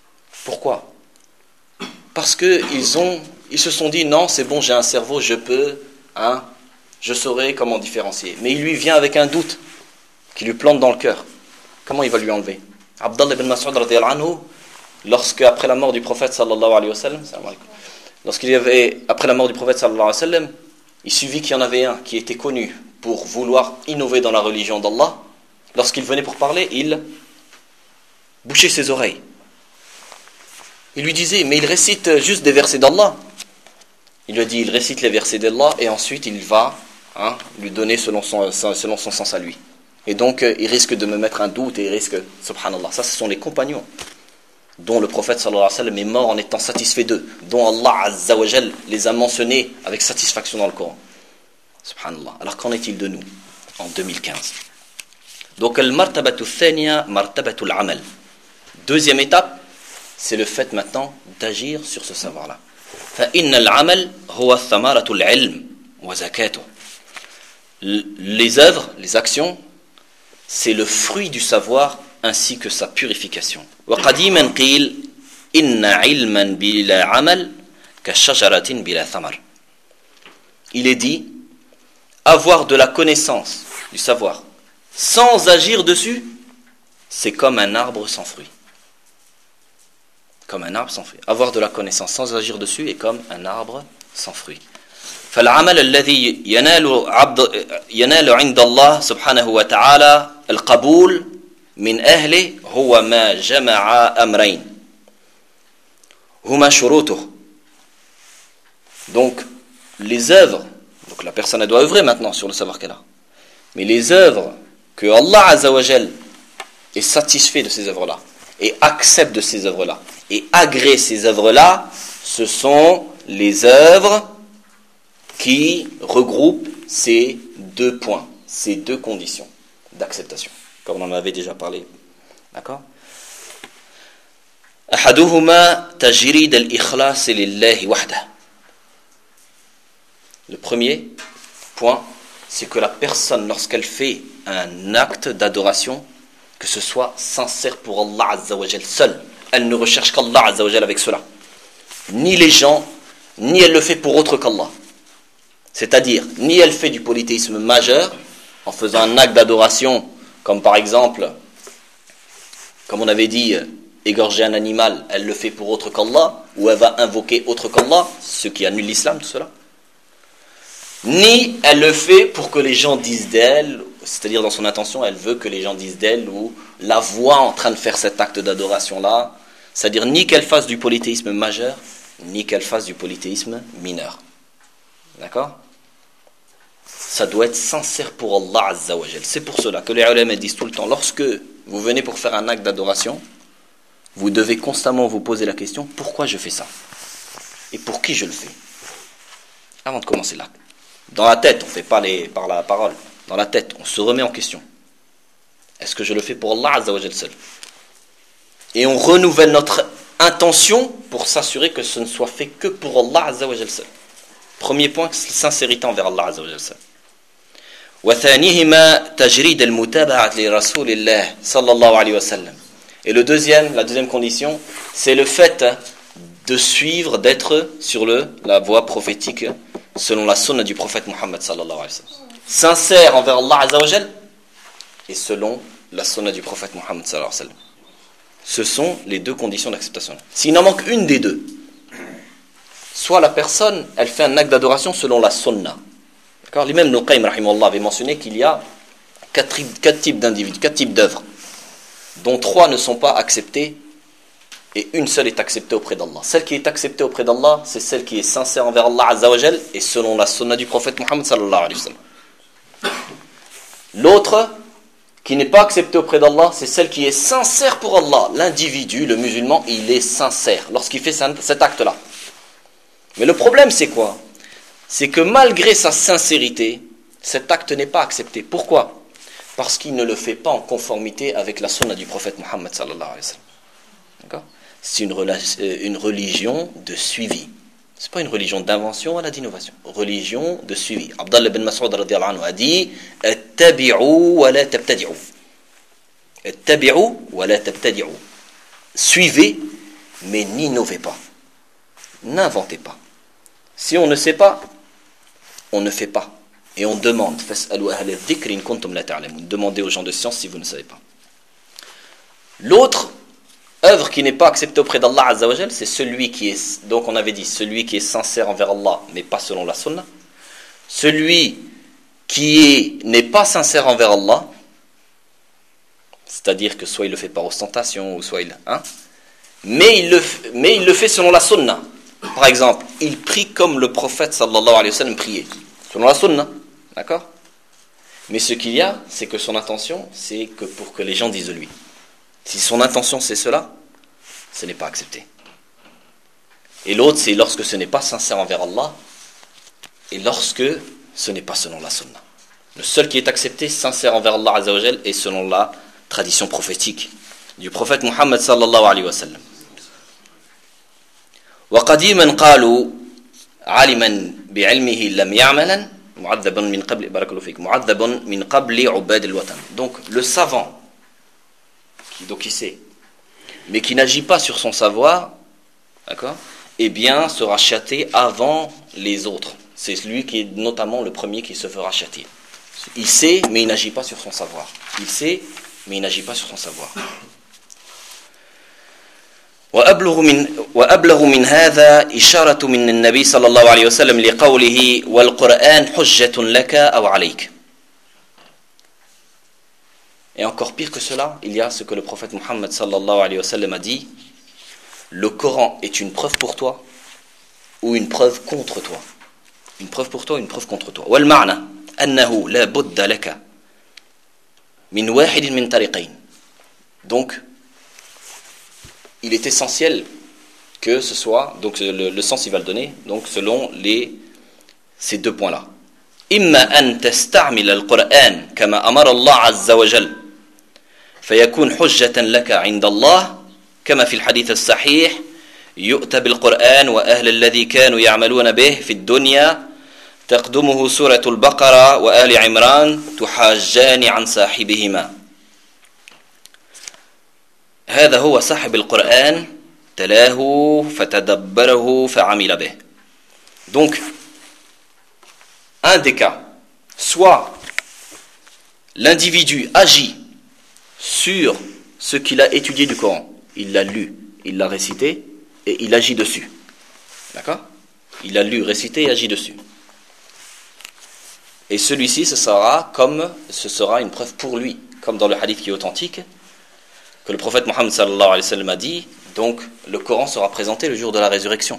Parce qu'ils ont, ils se sont dit, non, c'est bon, j'ai un cerveau, je peux, hein, je saurai comment différencier. Mais il lui vient avec un doute qui lui plante dans le cœur. Comment il va lui enlever ? Abdallah ibn Mas'ud radiyallahu anhu, lorsque après la mort du prophète sallallahu alayhi wa sallam, lorsqu'il y avait, après la mort du prophète sallallahu alayhi wa sallam, il suivit qu'il y en avait un qui était connu pour vouloir innover dans la religion d'Allah. Lorsqu'il venait pour parler, il bouchait ses oreilles. Il lui disait, mais il récite juste des versets d'Allah. Il lui a dit, il récite les versets d'Allah et ensuite il va hein, lui donner selon son, selon son sens à lui. Et donc il risque de me mettre un doute et il risque, subhanallah, ça ce sont les compagnons dont le prophète sallallahu alayhi wa sallam est mort en étant satisfait d'eux, dont Allah azza wa jal les a mentionnés avec satisfaction dans le Coran. Subhanallah. Alors qu'en est-il de nous en deux mille quinze? Donc al-martabatu thaniya martabatu al-amal. Deuxième étape, c'est le fait maintenant d'agir sur ce savoir-là. فإن العمل هو ثمرة العلم وزكاته. Les œuvres, les actions, c'est le fruit du savoir ainsi que sa purification. وقديما قيل إن علما بلا عمل كشجرة بلا ثمر. Il est dit, avoir de la connaissance, du savoir, sans agir dessus, c'est comme un arbre sans fruit. Comme un arbre sans fruit. Avoir de la connaissance sans agir dessus est comme un arbre sans fruit. فالعمل الذي ينال عبد ينال عند الله سبحانه وتعالى القبول من أهله هو ما جمع أمرين هما شروطه. Donc les œuvres, donc la personne elle doit œuvrer maintenant sur le savoir qu'elle a. Mais les œuvres que Allah Azza wa Jal est satisfait de ces œuvres-là et accepte de ces œuvres-là et agrée ces œuvres-là, ce sont les œuvres qui regroupent ces deux points, ces deux conditions d'acceptation, comme on en avait déjà parlé. D'accord ? أحدهما تجريد الإخلاص لله وحده. Le premier point, c'est que la personne, lorsqu'elle fait un acte d'adoration, que ce soit sincère pour Allah Azza wa Jal seul. Elle ne recherche qu'Allah Azza wa Jal avec cela. Ni les gens, ni elle le fait pour autre qu'Allah. C'est-à-dire, ni elle fait du polythéisme majeur, en faisant un acte d'adoration, comme par exemple, comme on avait dit, égorger un animal, elle le fait pour autre qu'Allah, ou elle va invoquer autre qu'Allah, ce qui annule l'islam, tout cela. Ni elle le fait pour que les gens disent d'elle, c'est-à-dire dans son intention, elle veut que les gens disent d'elle ou la voient en train de faire cet acte d'adoration-là, c'est-à-dire ni qu'elle fasse du polythéisme majeur, ni qu'elle fasse du polythéisme mineur. D'accord ? Ça doit être sincère pour Allah Azza wa Jal. C'est pour cela que les ulama disent tout le temps, lorsque vous venez pour faire un acte d'adoration, vous devez constamment vous poser la question, pourquoi je fais ça ? Et pour qui je le fais ? Avant de commencer l'acte. Dans la tête, on ne fait pas les, par la parole. Dans la tête, on se remet en question. Est-ce que je le fais pour Allah Azza wa Jal seul ? Et on renouvelle notre intention pour s'assurer que ce ne soit fait que pour Allah Azza wa Jal seul. Premier point, sincérité envers Allah Azza wa Jal seul. وثانيهما تجريد المتابعة لرسول الله صلى الله عليه وسلم. Et le deuxième, la deuxième condition, c'est le fait de suivre, d'être sur le, la voie prophétique selon la sunna du prophète Muhammad sallallahu alayhi wa sallam. Sincère envers Allah Azza wa Jal et selon la sunna du prophète Muhammad sallallahu alayhi wa sallam. Ce sont les deux conditions d'acceptation. S'il en manque une des deux, soit la personne, elle fait un acte d'adoration selon la sunna. D'accord ? L'imam Ibn Qayyim rahimahullah avait mentionné qu'il y a quatre, quatre types d'individus, quatre types d'œuvres, dont trois ne sont pas acceptées et une seule est acceptée auprès d'Allah. Celle qui est acceptée auprès d'Allah, c'est celle qui est sincère envers Allah Azza wa Jal et selon la sunna du prophète Muhammad sallallahu alayhi wa sallam. L'autre, qui n'est pas acceptée auprès d'Allah, c'est celle qui est sincère pour Allah. L'individu, le musulman, il est sincère lorsqu'il fait cet acte-là. Mais le problème, c'est quoi ? C'est que malgré sa sincérité, cet acte n'est pas accepté. Pourquoi ? Parce qu'il ne le fait pas en conformité avec la sunna du prophète Muhammad sallallahu alayhi wa sallam. D'accord ? C'est une, rela- une religion de suivi. Ce n'est pas une religion d'invention, elle a d'innovation. Religion de suivi. Abdallah ibn Mas'ud radiyallahu anhu a dit « Attabi'u wa la tabtadi'u » Attabi'u wa la tabtadi'u. Suivez, mais n'innovez pas. N'inventez pas. Si on ne sait pas, on ne fait pas. Et on demande. Demandez aux gens de science si vous ne savez pas. L'autre œuvre qui n'est pas acceptée auprès d'Allah Azza wa Jal, c'est celui qui est, donc on avait dit, celui qui est sincère envers Allah, mais pas selon la sunna. Celui qui est, n'est pas sincère envers Allah, c'est-à-dire que soit il le fait par ostentation, ou soit il... Hein, mais, il le, mais il le fait selon la sunna. Par exemple, il prie comme le prophète sallallahu alayhi wa sallam priait, selon la sunna, d'accord ? Mais ce qu'il y a, c'est que son intention, c'est que pour que les gens disent de lui. Si son intention c'est cela, ce n'est pas accepté. Et l'autre, c'est lorsque ce n'est pas sincère envers Allah, et lorsque ce n'est pas selon la sunna. Le seul qui est accepté, sincère envers Allah Azza wa Jal, est selon la tradition prophétique du prophète Muhammad sallallahu alayhi wa sallam. وقديما قالوا عالما بعلمه لم يعملا معذبا من قبل بارك الله فيك معذبا من قبل عباد الوثن. Donc le savant qui donc il sait mais qui n'agit pas sur son savoir, d'accord, eh bien sera châtié avant les autres. C'est lui qui est notamment le premier qui se fera châtier. Il sait mais il n'agit pas sur son savoir. Il sait mais il n'agit pas sur son savoir. وأبلغ من وأبلغ من هذا إشارة من النبي صلى الله عليه وسلم لقوله والقرآن حجة لك أو عليك. Et encore pire que cela, il y a ce que le prophète Muhammad sallallahu alayhi wa sallam a dit, le Coran est une preuve pour toi ou une preuve contre toi. Une preuve pour toi ou une preuve contre toi. والمعنى أنه لا بد لك من واحد من طريقين. Donc il est essentiel que ce soit, donc le, le sens il va le donner, donc selon les, ces deux points-là. إما أن تستعمل القرآن كما أمر الله عز وجل فيكون حجة لك عند الله كما في الحديث الصحيح يؤتى بالقرآن وأهل الذي كانوا يعملون به في الدنيا تقدمه سورة البقرة وآل عمران تحاجان عن صاحبهما. هذا هو صاحب القرآن تلاه فتدبره فعمل به. Donc, un des cas, soit l'individu agit sur ce qu'il a étudié du Coran, il l'a lu, il l'a récité et il agit dessus. D'accord? Il a lu, récité et agit dessus. Et celui-ci, ce sera comme, ce sera une preuve pour lui, comme dans le hadith qui est authentique, que le prophète Mohammed sallallahu alayhi wa sallam a dit, donc le Coran sera présenté le jour de la résurrection.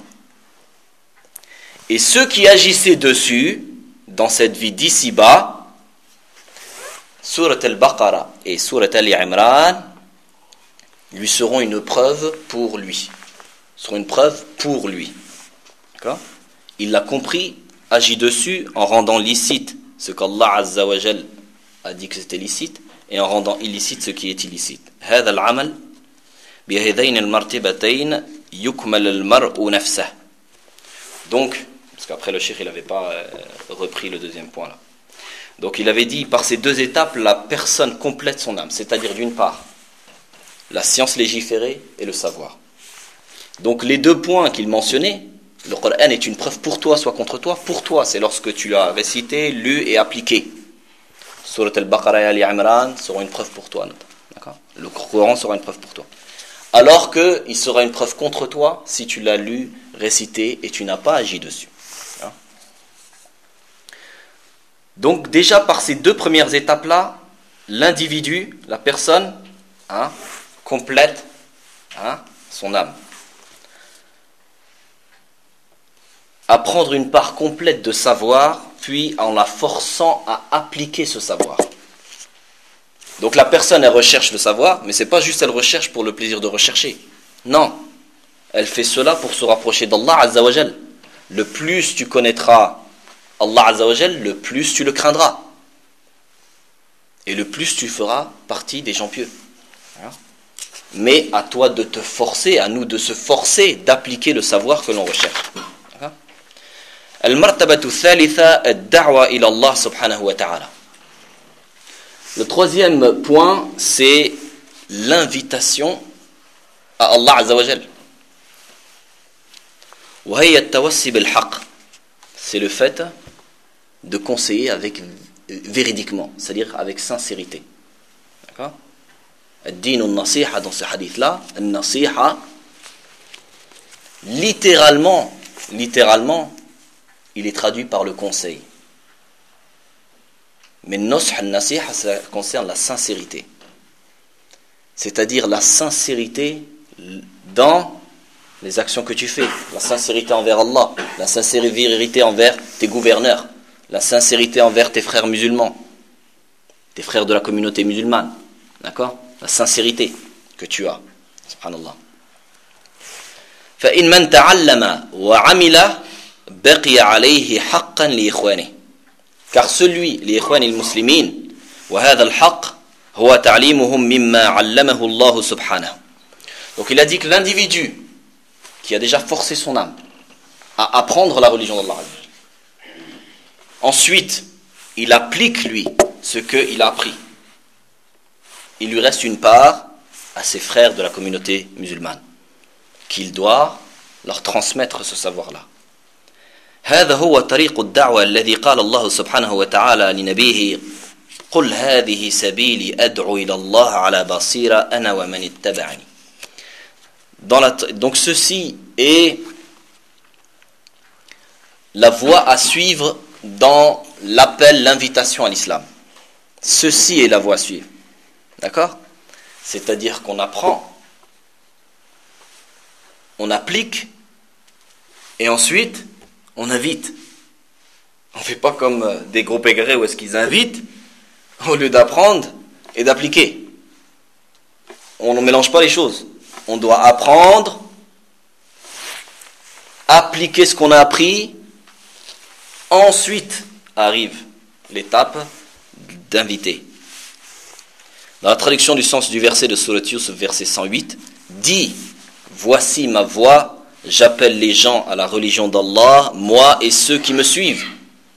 Et ceux qui agissaient dessus, dans cette vie d'ici-bas, Surat al-Baqarah et Surat al-Imran, lui seront une preuve pour lui. Seront une preuve pour lui. D'accord? Il l'a compris, agit dessus en rendant licite ce qu'Allah Azza wa Jal a dit que c'était licite et en rendant illicite ce qui est illicite. هذا العمل بهذين المرتبتين يكمل المرء نفسه. Donc, parce qu'après le cheikh il n'avait pas euh, repris le deuxième point là. Donc il avait dit par ces deux étapes la personne complète son âme, c'est-à-dire d'une part la science légiférée et le savoir. Donc les deux points qu'il mentionnait, le Coran est une preuve pour toi, soit contre toi. Pour toi, c'est lorsque tu l'as récité, lu et appliqué. Surat al-Baqarah et al-Imran seront une preuve pour toi. D'accord? Le Coran sera une preuve pour toi. Alors qu'il sera une preuve contre toi si tu l'as lu, récité et tu n'as pas agi dessus. Hein? Donc déjà par ces deux premières étapes-là, l'individu, la personne, hein, complète hein, son âme. À prendre une part complète de savoir, puis en la forçant à appliquer ce savoir. Donc la personne, elle recherche le savoir, mais c'est pas juste elle recherche pour le plaisir de rechercher. Non, elle fait cela pour se rapprocher d'Allah Azza wa Jal. Le plus tu connaîtras Allah Azza wa Jal, le plus tu le craindras. Et le plus tu feras partie des gens pieux. Mais à toi de te forcer, à nous de se forcer d'appliquer le savoir que l'on recherche. المرتبة الثالثة الدعوة إلى الله سبحانه وتعالى. Le troisième point, c'est l'invitation à Allah Azza wa Jal. وهي التوسي بالحق. C'est le fait de conseiller avec véridiquement, c'est-à-dire avec sincérité. D'accord? الدين النصيحة dans ce hadith-là, النصيحة, littéralement, littéralement, il est traduit par le conseil. Mais nusх al-nasiha, ça concerne la sincérité. C'est-à-dire la sincérité dans les actions que tu fais. La sincérité envers Allah, la sincérité envers tes gouverneurs, la sincérité envers tes frères musulmans, tes frères de la communauté musulmane. D'accord? La sincérité que tu as. Subhanallah. فإن من تعلم وعمل بقي عليه حقا لإخوانه. Car celui, les ikhwan al-muslimin, وهذا الحق هو تعليمهم مما علمه الله سبحانه. Donc il a dit que l'individu qui a déjà forcé son âme à apprendre la religion d'Allah, ensuite il applique lui ce qu'il a appris, il lui reste une part à ses frères de la communauté musulmane qu'il doit leur transmettre ce savoir-là. هذا هو طريق الدعوة الذي قال الله سبحانه وتعالى لنبيه قل هذه سبيلي أدعو إلى الله على بصيرة أنا ومن اتبعني. Dans la, donc ceci est la voie à suivre dans l'appel, l'invitation à l'islam. Ceci est la voie à suivre. D'accord? C'est-à-dire qu'on apprend, on applique et ensuite on invite. On ne fait pas comme des groupes égarés où est-ce qu'ils invitent au lieu d'apprendre et d'appliquer. On ne mélange pas les choses. On doit apprendre, appliquer ce qu'on a appris. Ensuite arrive l'étape d'inviter. Dans la traduction du sens du verset de Surat Yusuf, verset cent huit, dis, voici ma voix, j'appelle les gens à la religion d'Allah, moi et ceux qui me suivent,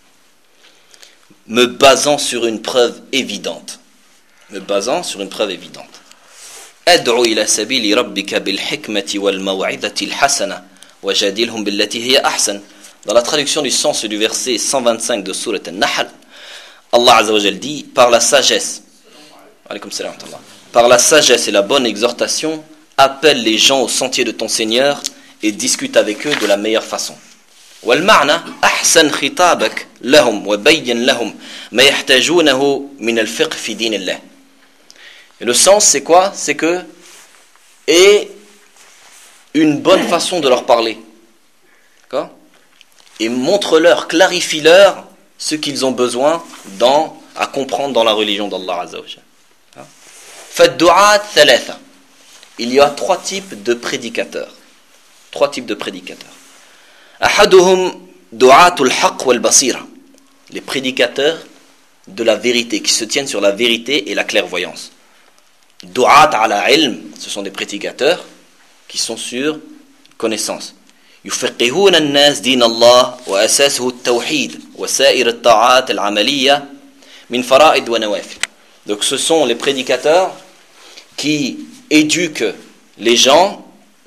me basant sur une preuve évidente. Me basant sur une preuve évidente. Ad'u ila sabili rabbika bil hikmati wal maw'izati al hasana wajadilhum billati hiya ahsan. Dans la traduction du sens du verset cent vingt-cinq de Sourate An-Nahl, Allah Azza wa Jal dit par la sagesse, alaykoum salam wa rahmatullah, par la sagesse et la bonne exhortation, appelle les gens au sentier de ton Seigneur et discute avec eux de la meilleure façon. Wal ma'na ahsan khitabak lahum wa bayyin lahum ma yahtajunahu min al fiqh fi dinillah. Et le sens c'est quoi? C'est que et une bonne façon de leur parler. D'accord? Et montre-leur, clarifie-leur ce qu'ils ont besoin dans, à comprendre dans la religion d'Allah Azza wa Jalla. Fad-du'at thalatha. Il y a trois types de prédicateurs. Trois types de prédicateurs. Ahaduhum du'atul haqq wal basira. Les prédicateurs de la vérité, qui se tiennent sur la vérité et la clairvoyance. Du'at ala ilm, ce sont des prédicateurs qui sont sur connaissance. يفقهون الناس دين الله وأساسه التوحيد وسائر الطاعات العملية من فرائض ونوافل. Donc ce sont les prédicateurs qui éduquent les gens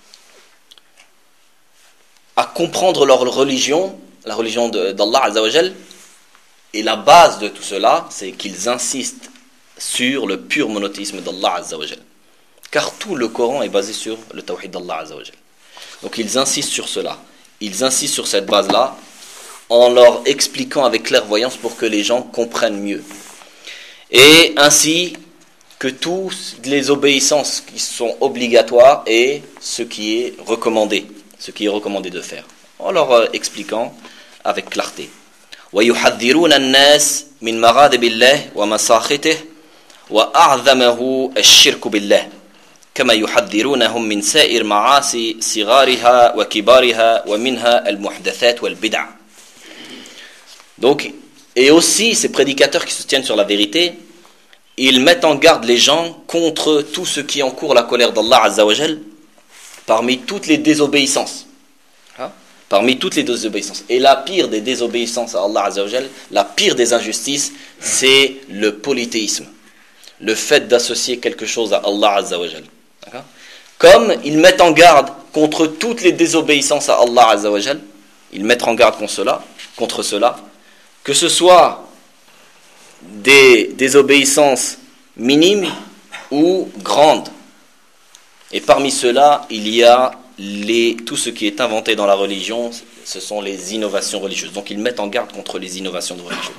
à comprendre leur religion, la religion d'Allah Azza wa Jal, et la base de tout cela, c'est qu'ils insistent sur le pur monothéisme d'Allah Azza wa Jal. Car tout le Coran est basé sur le tawhid d'Allah Azza wa Jal. Donc ils insistent sur cela. Ils insistent sur cette base-là en leur expliquant avec clairvoyance pour que les gens comprennent mieux. Et ainsi que toutes les obéissances qui sont obligatoires et ce qui est recommandé, ce qui est recommandé de faire. En leur expliquant avec clarté. وَيُحَذِّرُونَ النَّاسِ مِنْ مَغَاضِبِ اللَّهِ وَمَسَاخِطِهِ وَأَعْظَمَهُ الشِّرْكُ بِاللَّهِ. كما يحذرونهم من سائر معاصي صغارها وكبارها ومنها المحدثات والبدع. Donc, et aussi ces prédicateurs qui se tiennent sur la vérité, ils mettent en garde les gens contre tout ce qui encourt la colère d'Allah Azza wa Jal parmi toutes les désobéissances. Hein? Parmi toutes les désobéissances. Et la pire des désobéissances à Allah Azza wa Jal, la pire des injustices, c'est le polythéisme. Le fait d'associer quelque chose à Allah Azza wa Jal. D'accord? Comme ils mettent en garde contre toutes les désobéissances à Allah Azza wa Jal, ils mettent en garde contre cela, contre cela, que ce soit des désobéissances minimes ou grandes. Et parmi cela, il y a les, tout ce qui est inventé dans la religion, ce sont les innovations religieuses. Donc ils mettent en garde contre les innovations religieuses.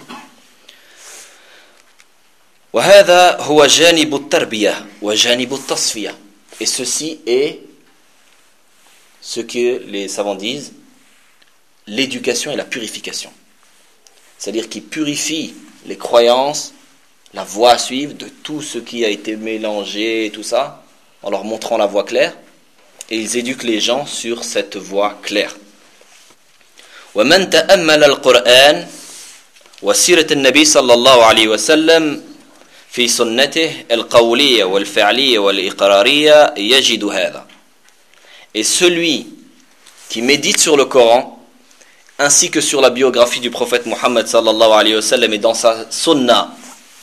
وهذا هو جانب التربية وجانب التصفية. Et ceci est ce que les savants disent, l'éducation et la purification. C'est-à-dire qu'ils purifient les croyances, la voie à suivre de tout ce qui a été mélangé, tout ça, en leur montrant la voie claire, et ils éduquent les gens sur cette voie claire. ومن تأمل القرآن وسيرة النبي صلى الله عليه وسلم في سنته القولية والفعلية والإقرارية يجد هذا. Et celui qui médite sur le Coran ainsi que sur la biographie du prophète Mohammed sallallahu alayhi wa sallam et dans sa sunna,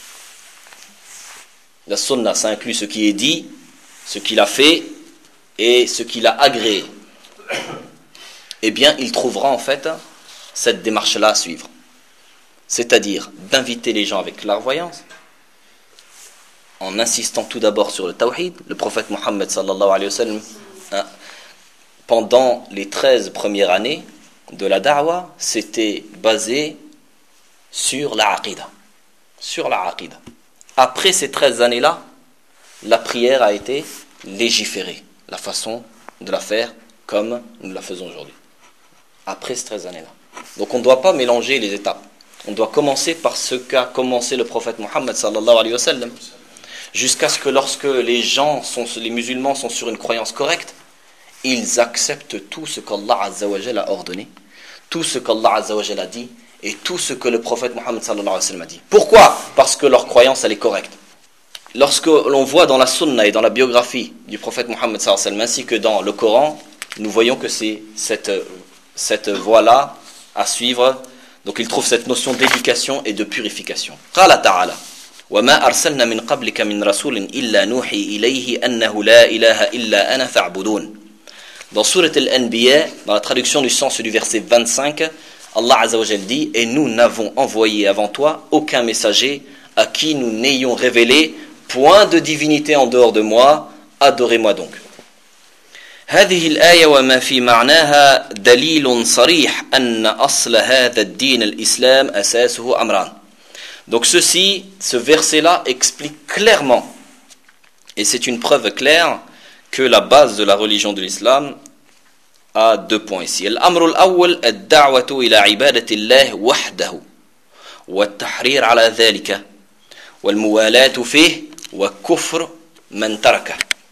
la sunna ça inclut ce qui est dit, ce qu'il a fait et ce qu'il a agréé, eh bien il trouvera en fait cette démarche-là à suivre, c'est-à-dire d'inviter les gens avec clairvoyance, en insistant tout d'abord sur le tawhid. Le prophète Mohammed sallallahu alayhi wa sallam, hein, pendant les treize premières années de la da'wa, c'était basé sur la aqida. Sur la aqida. Après ces treize années-là, la prière a été légiférée, la façon de la faire comme nous la faisons aujourd'hui. Après ces treize années-là. Donc on ne doit pas mélanger les étapes. On doit commencer par ce qu'a commencé le prophète Mohammed sallallahu alayhi wa sallam. Jusqu'à ce que lorsque les gens, sont, les musulmans sont sur une croyance correcte, ils acceptent tout ce qu'Allah Azza wa Jalla a ordonné, tout ce qu'Allah Azza wa Jalla a dit, et tout ce que le prophète Mohammed sallallahu alayhi wa sallam a dit. Pourquoi? Parce que leur croyance elle est correcte. lorsque l'on voit dans la sunna et dans la biographie du prophète Mohammed sallallahu alayhi wa sallam, ainsi que dans le Coran, nous voyons que c'est cette, cette voie-là à suivre. Donc il trouve cette notion d'éducation et de purification. Qala ta'ala وَمَا أَرْسَلْنَا مِنْ قَبْلِكَ مِنْ رَسُولٍ إِلَّا نُوحِي إِلَيْهِ أَنَّهُ لَا إِلَهَ إِلَّا أَنَا فَاعْبُدُونَ. Dans Surat Al-Anbiya, dans la traduction du sens du verset vingt-cinq, Allah Azza wa Jal dit: et nous n'avons envoyé avant toi aucun messager à qui nous n'ayons révélé point de divinité en dehors de moi, adorez-moi donc. هذه الآية وما في معناها دليل صريح أن أصل هذا الدين الإسلام أساسه أمران. Donc ceci, ce verset-là explique clairement, et c'est une preuve claire, que la base de la religion de l'islam a deux points ici. الأمر الأول الدعوة إلى عبادة الله وحده والتحرير على ذلك والموالاة فيه وكفر من تركه.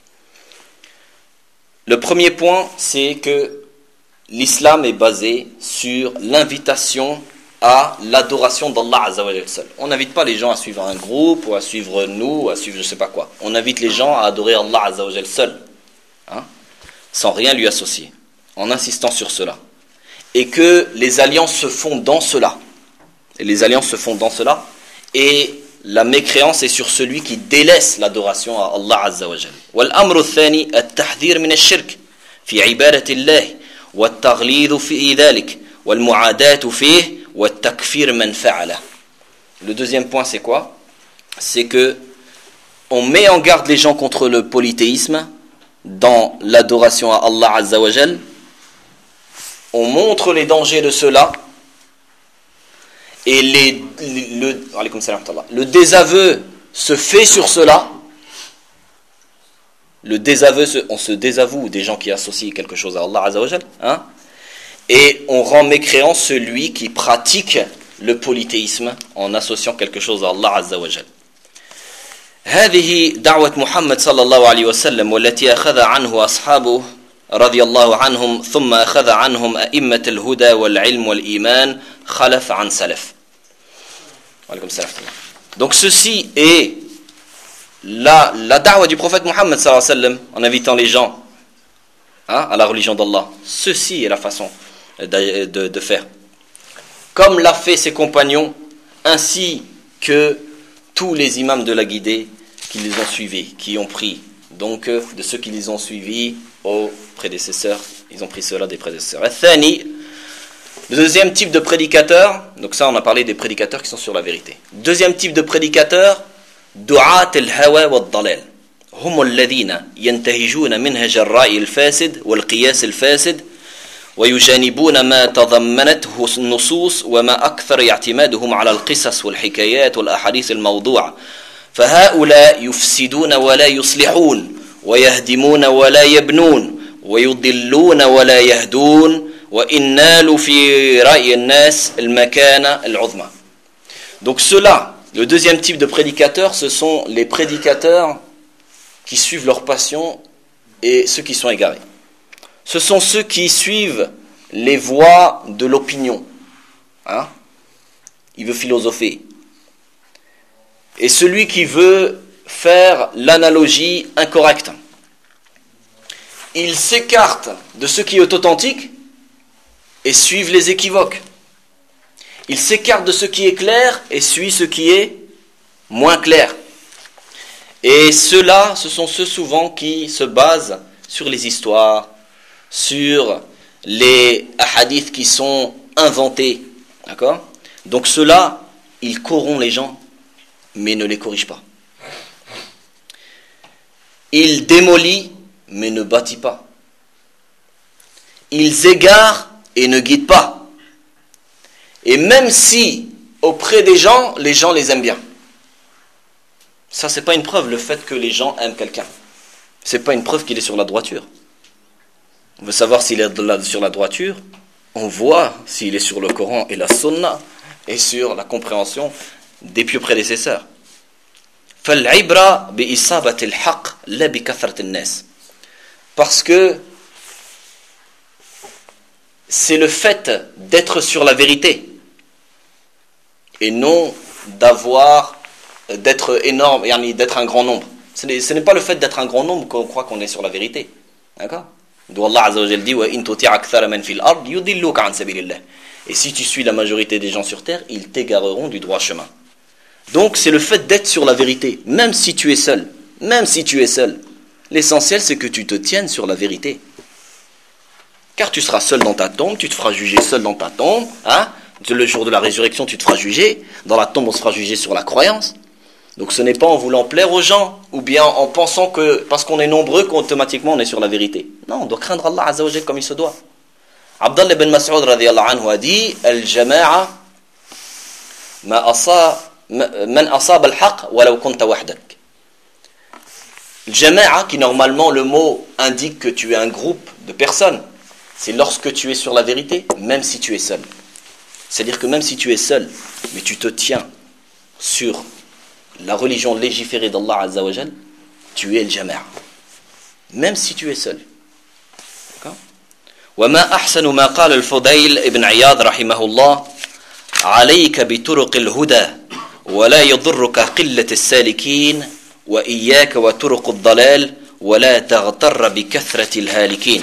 Le premier point, c'est que l'islam est basé sur l'invitation à l'adoration d'Allah Azza wa Jal seul. On n'invite pas les gens à suivre un groupe ou à suivre nous, ou à suivre je sais pas quoi. On invite les gens à adorer Allah Azza wa Jal seul, hein, sans rien lui associer, en insistant sur cela. Et que les alliances se font dans cela. Et les alliances se font dans cela. Et la mécréance est sur celui qui délaisse l'adoration à Allah Azza wa Jal. والأمر الثاني التحذير من الشرك في عبادة الله والتغليظ في ذلك والمعاداة فيه والتكفير من فعله. Le deuxième point, c'est quoi? C'est que on met en garde les gens contre le polythéisme dans l'adoration à Allah Azza wa Jal. On montre les dangers de cela. Et les, le, le désaveu se fait sur cela. Le désaveu, on se désavoue des gens qui associent quelque chose à Allah Azza wa Jal, hein, et on rend mécréant celui qui pratique le polythéisme en associant quelque chose à Allah Azza wa Jal. هذه دعوة محمد صلى الله عليه وسلم والتي أخذ عنه أصحابه رضي الله عنهم ثم أخذ عنهم أئمة الهدى والعلم والإيمان خلف عن سلف. Donc ceci est la, la da'wa du prophète Mohammed sallallahu alayhi wa sallam, en invitant les gens, hein, à la religion d'Allah. Ceci est la façon de, de, de faire. Comme l'a fait ses compagnons, ainsi que tous les imams de la guidée qui les ont suivis, qui ont pris, donc de ceux qui les ont suivis aux prédécesseurs, ils ont pris cela des prédécesseurs. Le deuxième type de prédicateur, donc ça on a parlé des prédicateurs qui sont sur la vérité. Deuxième type de prédicateur, du'at al-hawa wa al-dalal. هم الذين ينتهجون منهج الرأي الفاسد والقياس الفاسد ويجانبون ما تضمنته النصوص وما أكثر اعتمادهم على القصص والحكايات والأحاديث الموضوعة فهؤلاء يفسدون ولا يصلحون ويهدمون ولا يبنون ويضلون ولا يهدون. Donc cela, le deuxième type de prédicateurs, ce sont les prédicateurs qui suivent leur passion et ceux qui sont égarés. Ce sont ceux qui suivent les voies de l'opinion, hein? Il veut philosopher. Et celui qui veut faire l'analogie incorrecte, il s'écarte de ce qui est authentique et suivent les équivoques. Il s'écarte de ce qui est clair et suit ce qui est moins clair. Et ceux-là, ce sont ceux souvent qui se basent sur les histoires, sur les hadiths qui sont inventés. D'accord ? Donc ceux-là, ils corrompent les gens, mais ne les corrigent pas. Ils démolissent, mais ne bâtissent pas. Ils égarent et ne guident pas. Et même si, auprès des gens, les gens les aiment bien. Ça, c'est pas une preuve, le fait que les gens aiment quelqu'un. C'est pas une preuve qu'il est sur la droiture. On veut savoir s'il est sur la droiture, on voit s'il est sur le Coran et la Sunna, et sur la compréhension des pieux prédécesseurs. فَالْعِبْرَ بِإِصَابَةِ الْحَقِّ لَا بِكَثْرَةِ النَّاسِ. Parce que c'est le fait d'être sur la vérité et non d'avoir d'être énorme, d'être un grand nombre. Ce n'est, ce n'est pas le fait d'être un grand nombre qu'on croit qu'on est sur la vérité. D'accord? D'où Allah Azza wa Jalla dit wa in tuti' akthara man fil ard yudilluka an sabilillah. Et si tu suis la majorité des gens sur terre, ils t'égareront du droit chemin. Donc c'est le fait d'être sur la vérité, même si tu es seul, même si tu es seul. L'essentiel c'est que tu te tiennes sur la vérité. Car tu seras seul dans ta tombe, tu te feras juger seul dans ta tombe, hein? Le jour de la résurrection, tu te feras juger. Dans la tombe, on se fera juger sur la croyance. Donc ce n'est pas en voulant plaire aux gens, ou bien en pensant que, parce qu'on est nombreux, qu'automatiquement on est sur la vérité. Non, on doit craindre Allah Azza wa Jalla comme il se doit. Abdallah ibn Mas'ud radiyallahu anhu a dit, Al-jama'a ma asa, man asab al-haq walau kunta wahdak. Al-jama'a, qui normalement le mot indique que tu es un groupe de personnes, c'est lorsque tu es sur la vérité, même si tu es seul. C'est-à-dire que même si tu es seul, mais tu te tiens sur la religion légiférée d'Allah Azza wa Jal, tu es le jama'a. Même si tu es seul. D'accord? وما أحسن ما قال الفضيل ابن عياض رحمه الله عليك بطرق الهدى ولا يضرك قلة السالكين وإياك وطرق الضلال ولا تغتر بكثرة الهالكين.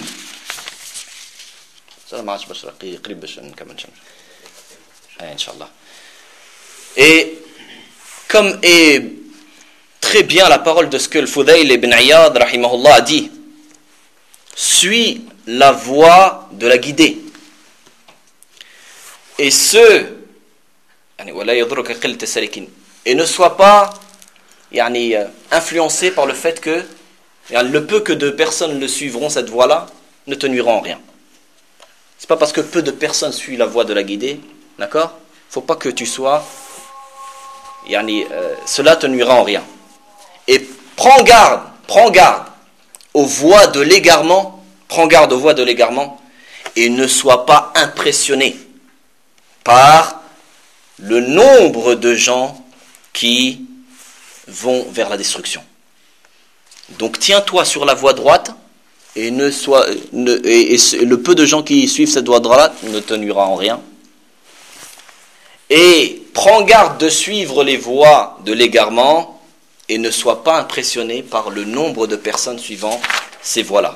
ما عادش باش قريب باش نكمل ان شاء الله. Et comme est très bien la parole de ce que le Fudayl ibn Iyad rahimahullah a dit, suis la voie de la guidée. Et ce et ne sois pas yani, influencé par le fait que yani, le peu que de personnes le suivront cette voie-là ne te nuira en rien. C'est pas parce que peu de personnes suivent la voie de la guidée, d'accord? Faut pas que tu sois yani, euh, cela te nuira en rien. Et prends garde, prends garde aux voies de l'égarement, prends garde aux voies de l'égarement et ne sois pas impressionné par le nombre de gens qui vont vers la destruction. Donc tiens-toi sur la voie droite et, ne sois, ne, et, et le peu de gens qui suivent cette voie droite ne te nuira en rien. Et prends garde de suivre les voies de l'égarement et ne sois pas impressionné par le nombre de personnes suivant ces voies-là.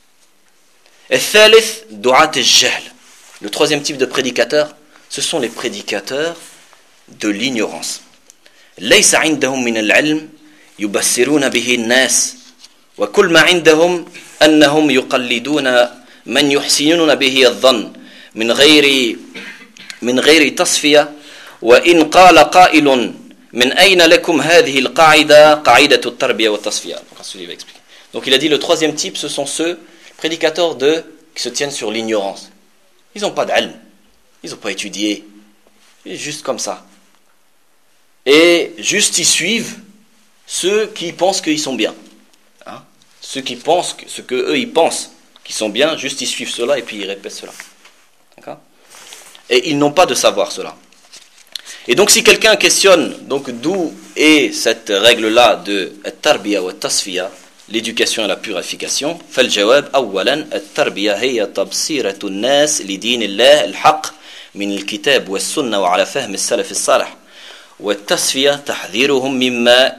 Le troisième type de prédicateurs, ce sont les prédicateurs de l'ignorance. ليس عندهم من العلم يبصرون به الناس وكل ما عندهم أنهم يقلدون من يحسنون به الظن من غير من غير تصفية وإن قال قائل من أين لكم هذه القاعدة قاعدة التربية والتصفية. Donc il a dit le troisième type, ce sont ceux prédicateurs de qui se tiennent sur l'ignorance. Ils n'ont pas d'ilm, ils n'ont pas étudié, juste comme ça. Et juste ils suivent ceux qui pensent qu'ils sont bien. Hein? Ceux qui pensent que, ce que eux ils pensent qu'ils sont bien, juste ils suivent cela et puis ils répètent cela. D'accord? Et ils n'ont pas de savoir cela. Et donc si quelqu'un questionne donc d'où est cette règle-là de at-tarbiya wa at-tasfiya, l'éducation et la purification, فالجواب أولا التربية هي تبصيرة الناس لدين الله الحق من الكتاب والسنة وعلى فهم السلف الصالح والتصفية تحذيرهم مما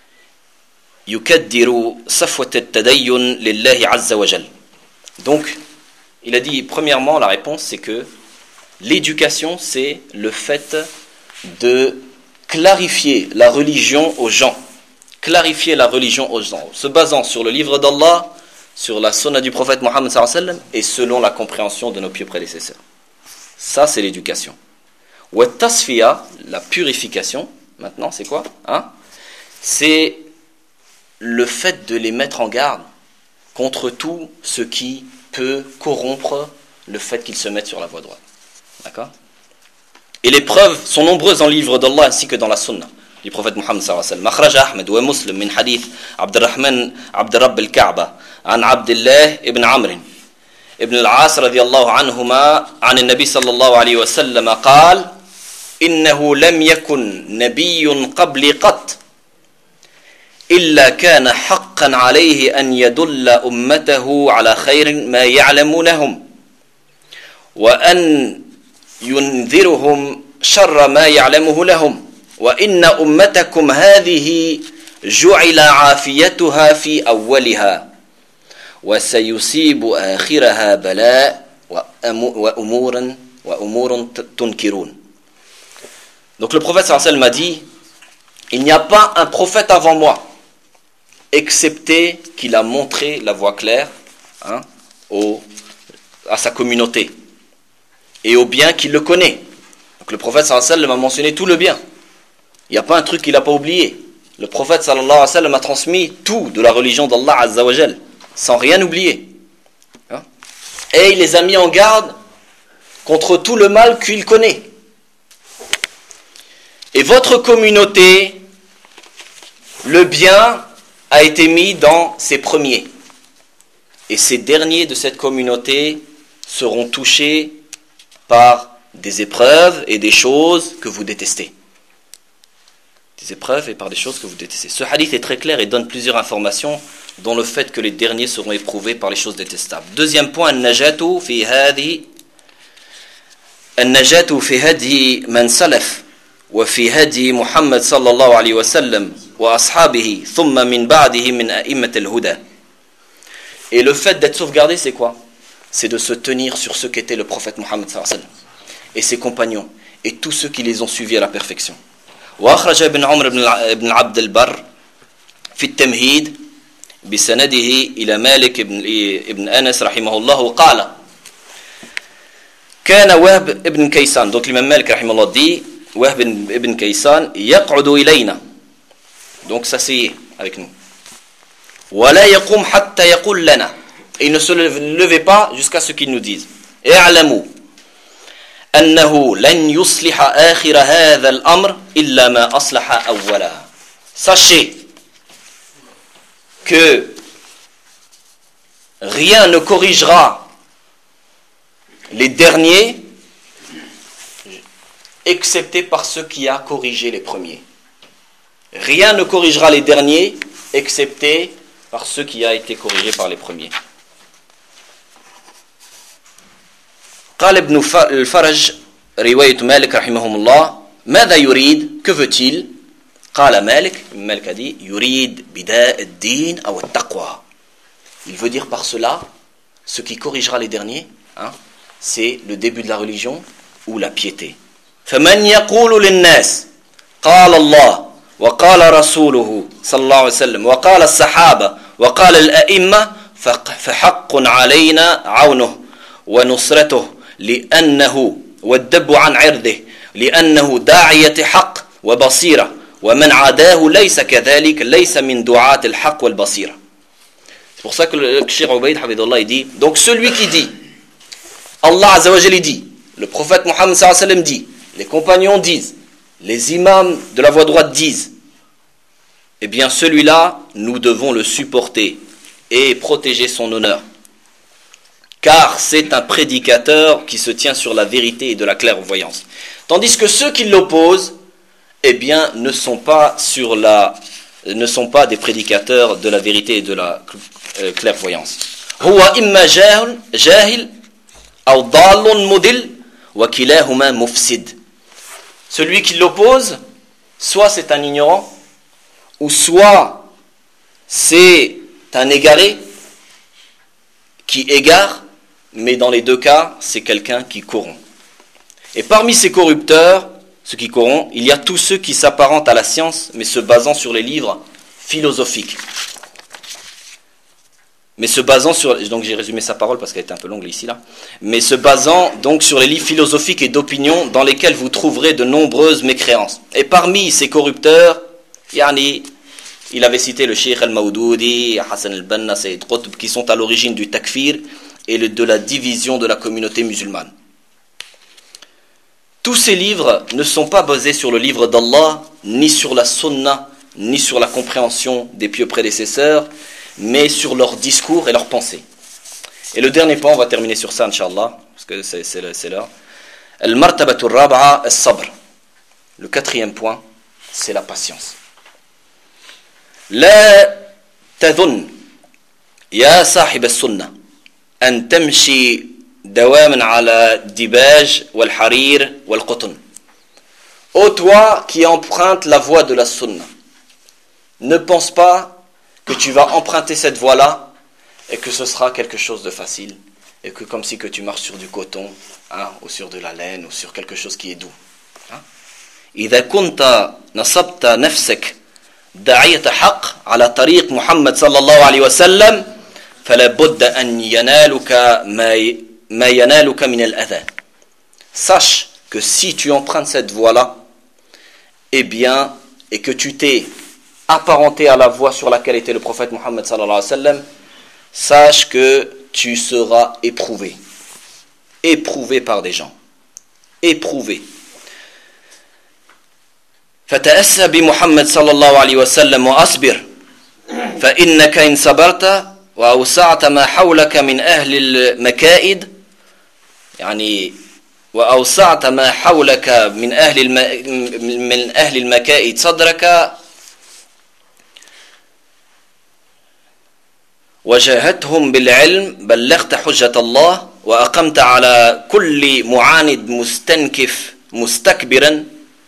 يكدر صفوة التدين لله عز وجل. Donc, il a dit premièrement la réponse c'est que l'éducation c'est le fait de clarifier la religion aux gens, clarifier la religion aux gens, se basant sur le livre d'Allah, sur la sunna du prophète Mohammed sallallahu alayhi wa sallam et selon la compréhension de nos pieux prédécesseurs. Ça c'est l'éducation. Wa tasfiya, la purification, maintenant c'est quoi hein? C'est le fait de les mettre en garde contre tout ce qui peut corrompre le fait qu'ils se mettent sur la voie droite. D'accord? Et les preuves sont nombreuses dans le livre d'Allah ainsi que dans la sunna du prophète Muhammad sallallahu alayhi wa sallam. Makhraj Ahmed wa Muslim min hadith Abdurrahman Abd Rabb al-Ka'ba an Abdullah ibn Amr ibn al-As radiyallahu anhuma an al-Nabi sallallahu alayhi wa sallam قال إنه لم يكن نبي قبل قط إلا كان حقا عليه أن يدل أمته على خير ما يعلمونهم وأن ينذرهم شر ما يعلمه لهم وإن أمتكم هذه جعل عافيتها في أولها وسيصيب آخرها بلاء وأمور وأمور تنكرون. Donc le prophète sallallahu alayhi wa sallam a dit, il n'y a pas un prophète avant moi, excepté qu'il a montré la voie claire hein, au, à sa communauté et au bien qu'il le connaît. Donc le prophète sallallahu alayhi wa sallam a mentionné tout le bien. Il n'y a pas un truc qu'il n'a pas oublié. Le prophète sallallahu alayhi wa sallam a transmis tout de la religion d'Allah azza wa jal, sans rien oublier. Hein? Et il les a mis en garde contre tout le mal qu'il connaît. Et votre communauté, le bien a été mis dans ses premiers. Et ces derniers de cette communauté seront touchés par des épreuves et des choses que vous détestez. Des épreuves et par des choses que vous détestez. Ce hadith est très clair et donne plusieurs informations, dont le fait que les derniers seront éprouvés par les choses détestables. Deuxième point, an-najatu fi hadi an-najatu fi hadi man salaf wa fi hadi Muhammad sallallahu alayhi wa sallam wa ashabihi thumma min ba'dihi min a'immat al-huda. Et le fait d'être sauvegardé, c'est quoi? C'est de se tenir sur ce qu'était le prophète Muhammad sallallahu alayhi wa sallam et ses compagnons et tous ceux qui les ont suivis à la perfection. وأخرج ابن عمر بن عبد البر في التمهيد بسنده إلى مالك بن ابن أنس رحمه الله قال كان وهب ابن كيسان. Donc l'imam Malik رحمه الله dit وهب ابن كيسان يقعد إلينا, donc s'asseyait avec nous, ولا يقوم حتى يقول لنا, et il ne se levait pas jusqu'à ce qu'il nous dise اعلموا أنه لن يصلح آخر هذا الأمر إلا ما أصلح أولا. Sachez que rien ne corrigera les derniers excepté par ce qui a corrigé les premiers. Rien ne corrigera les derniers excepté par ce qui a été corrigé par les premiers. قال ابن الفرج رواية مالك رحمه الله ماذا يريد, que veut-il? قال مالك, مالك a dit يريد بداء الدين أو التقوى. Il veut dire par cela ce qui corrigera les derniers hein, c'est le début de la religion ou la piété. فمن يقول للناس قال الله وقال رسوله صلى الله عليه وسلم وقال الصحابة وقال الأئمة فحق علينا عونه ونصرته لأنه والدب عن عرضه لأنه داعية حق وبصيرة ومن عاداه ليس كذلك ليس من دعاة الحق والبصيرة. C'est pour ça que le Cheikh Ubayd Hafidhullah dit, donc celui qui dit, Allah Azza wa Jalla dit, le prophète Muhammad sallallahu alayhi wa sallam dit, les compagnons disent, les imams de la voie droite disent, eh bien celui-là, nous devons le supporter et protéger son honneur. Car c'est un prédicateur qui se tient sur la vérité et de la clairvoyance. Tandis que ceux qui l'opposent, eh bien, ne sont pas sur la, ne sont pas des prédicateurs de la vérité et de la euh, clairvoyance. Huwa imma jahil, jahil, ou dallun mudil, wa kilahuma mufsid. Celui qui l'oppose, soit c'est un ignorant, ou soit c'est un égaré qui égare. Mais dans les deux cas, c'est quelqu'un qui corrompt. Et parmi ces corrupteurs, ceux qui corrompent, il y a tous ceux qui s'apparentent à la science, mais se basant sur les livres philosophiques. Mais se basant sur... Donc j'ai résumé sa parole parce qu'elle était un peu longue ici, là. Mais se basant donc sur les livres philosophiques et d'opinion dans lesquels vous trouverez de nombreuses mécréances. Et parmi ces corrupteurs, yani, il avait cité le Cheikh al-Mawdoudi, Hassan al-Banna, Sayyid Qutb, qui sont à l'origine du takfir et de la division de la communauté musulmane. Tous ces livres ne sont pas basés sur le livre d'Allah, ni sur la sunna, ni sur la compréhension des pieux prédécesseurs, mais sur leurs discours et leurs pensées. Et le dernier point, on va terminer sur ça, Inch'Allah, parce que c'est, c'est, c'est l'heure. Al-martabatu raba'a as-sabr. Le quatrième point, c'est la patience. La tadhun, ya sahib as-sunnah, أن تمشي دواما على الدباج والحرير والقطن. ô toi qui empruntes la voie de la sunna, ne pense pas que tu vas emprunter cette voie-là et que ce sera quelque chose de facile et que comme si que tu marches sur du coton, hein, ou sur de la laine ou sur quelque chose qui est doux. إذا كنت نصبت نفسك داعية حق على طريق محمد صلى الله عليه وسلم فلا بد أن ينالك ما ما ينالك من الأذى. Sache que si tu empruntes cette voie-là, eh bien, et que tu t'es apparenté à la voie sur laquelle était le prophète Mohammed sallallahu alayhi wa sallam, sache que tu seras éprouvé. Éprouvé par des gens. Éprouvé. فتأسى بمحمد صلى الله عليه وسلم وأصبر فإنك إن صبرت وأوسعت ما حولك من أهل المكائد يعني وأوسعت ما حولك من أهل الم... من أهل المكائد صدرك وجاهدتهم بالعلم بلغت حجة الله وأقمت على كل معاند مستنكف مستكبرا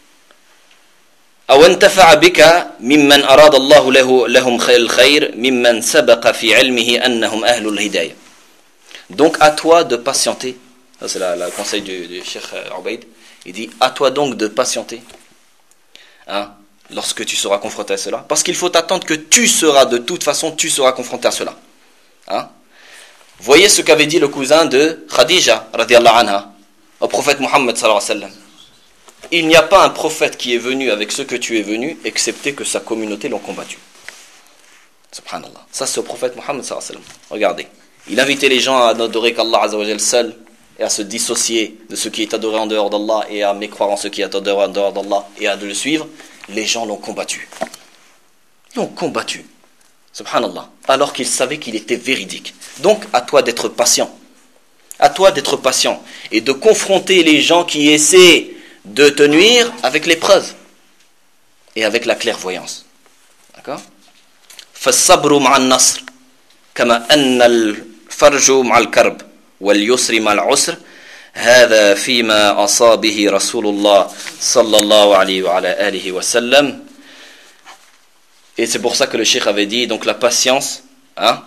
أو انتفع بك ممن أراد الله له لهم الخير ممن سبق في علمه أنهم أهل الهداية. Donc à toi de patienter. Ça c'est la, la conseil du, du Cheikh Ubaid. Il dit à toi donc de patienter, hein, lorsque tu seras confronté à cela, parce qu'il faut attendre que tu seras de toute façon tu seras confronté à cela. Hein? Voyez ce qu'avait dit le cousin de Khadija radiyallahu anha au prophète Mohammed sallallahu alayhi wa sallam. Il n'y a pas un prophète qui est venu avec ce que tu es venu, excepté que sa communauté l'ont combattu. Subhanallah. Ça c'est au prophète Mohammed sallallahu alayhi wa sallam. Regardez. Il invitait les gens à n'adorer qu'Allah azza wa jal seul et à se dissocier de ce qui est adoré en dehors d'Allah et à mécroire en ce qui est adoré en dehors d'Allah et à de le suivre. Les gens l'ont combattu. Ils l'ont combattu. Subhanallah. Alors qu'ils savaient qu'il était véridique. Donc à toi d'être patient. À toi d'être patient et de confronter les gens qui essaient de te nuire avec l'épreuve et avec la clairvoyance. D'accord? فالصبر مع النصر كما أن الفرج مع الكرب واليسر مع العسر هذا فيما أصاب به رسول الله صلى الله عليه وعلى آله وسلم. Et c'est pour ça que le cheikh avait dit, donc la patience, hein,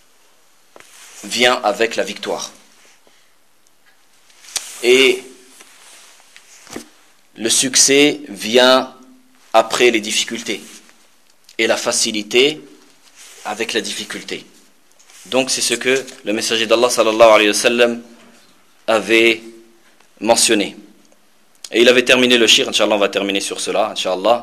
vient avec la victoire. Et le succès vient après les difficultés. Et la facilité avec la difficulté. Donc c'est ce que le messager d'Allah sallallahu alayhi wa sallam avait mentionné. Et il avait terminé le shir, Inch'Allah on va terminer sur cela, Inch'Allah.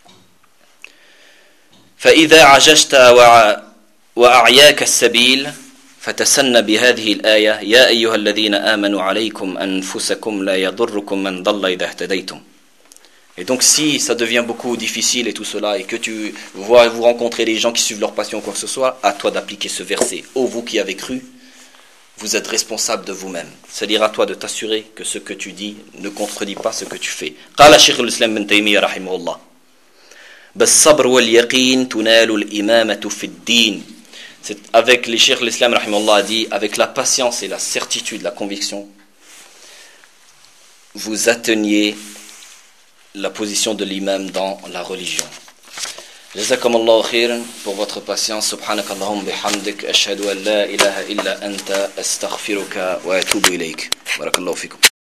فإذا عجزت وأعياك السبيل فتسن بهذه الآية يا أيها الذين آمنوا عليكم أنفسكم لا يضركم من ضل إذا اهتديتم. Et donc si ça devient beaucoup difficile et tout cela et que tu vois vous rencontrer des gens qui suivent leur passion ou quoi que ce soit, à toi d'appliquer ce verset. Ô vous qui avez cru, vous êtes responsable de vous-même. C'est-à-dire à toi de t'assurer que ce que tu dis ne contredit pas ce que tu fais. قال شيخ الإسلام ابن تيمية رحمه الله بالصبر واليقين تنال الإمامة في الدين. C'est avec les Cheikh l'Islam rahimahullah a dit, avec la patience et la certitude, la conviction, vous atteignez la position de l'imam dans la religion. Jazakumullahu khairan pour votre patience. Subhanakallahumma bihamdik ashhadu an la ilaha illa anta astaghfiruka wa atubu ilayk. Barakallahu fikum.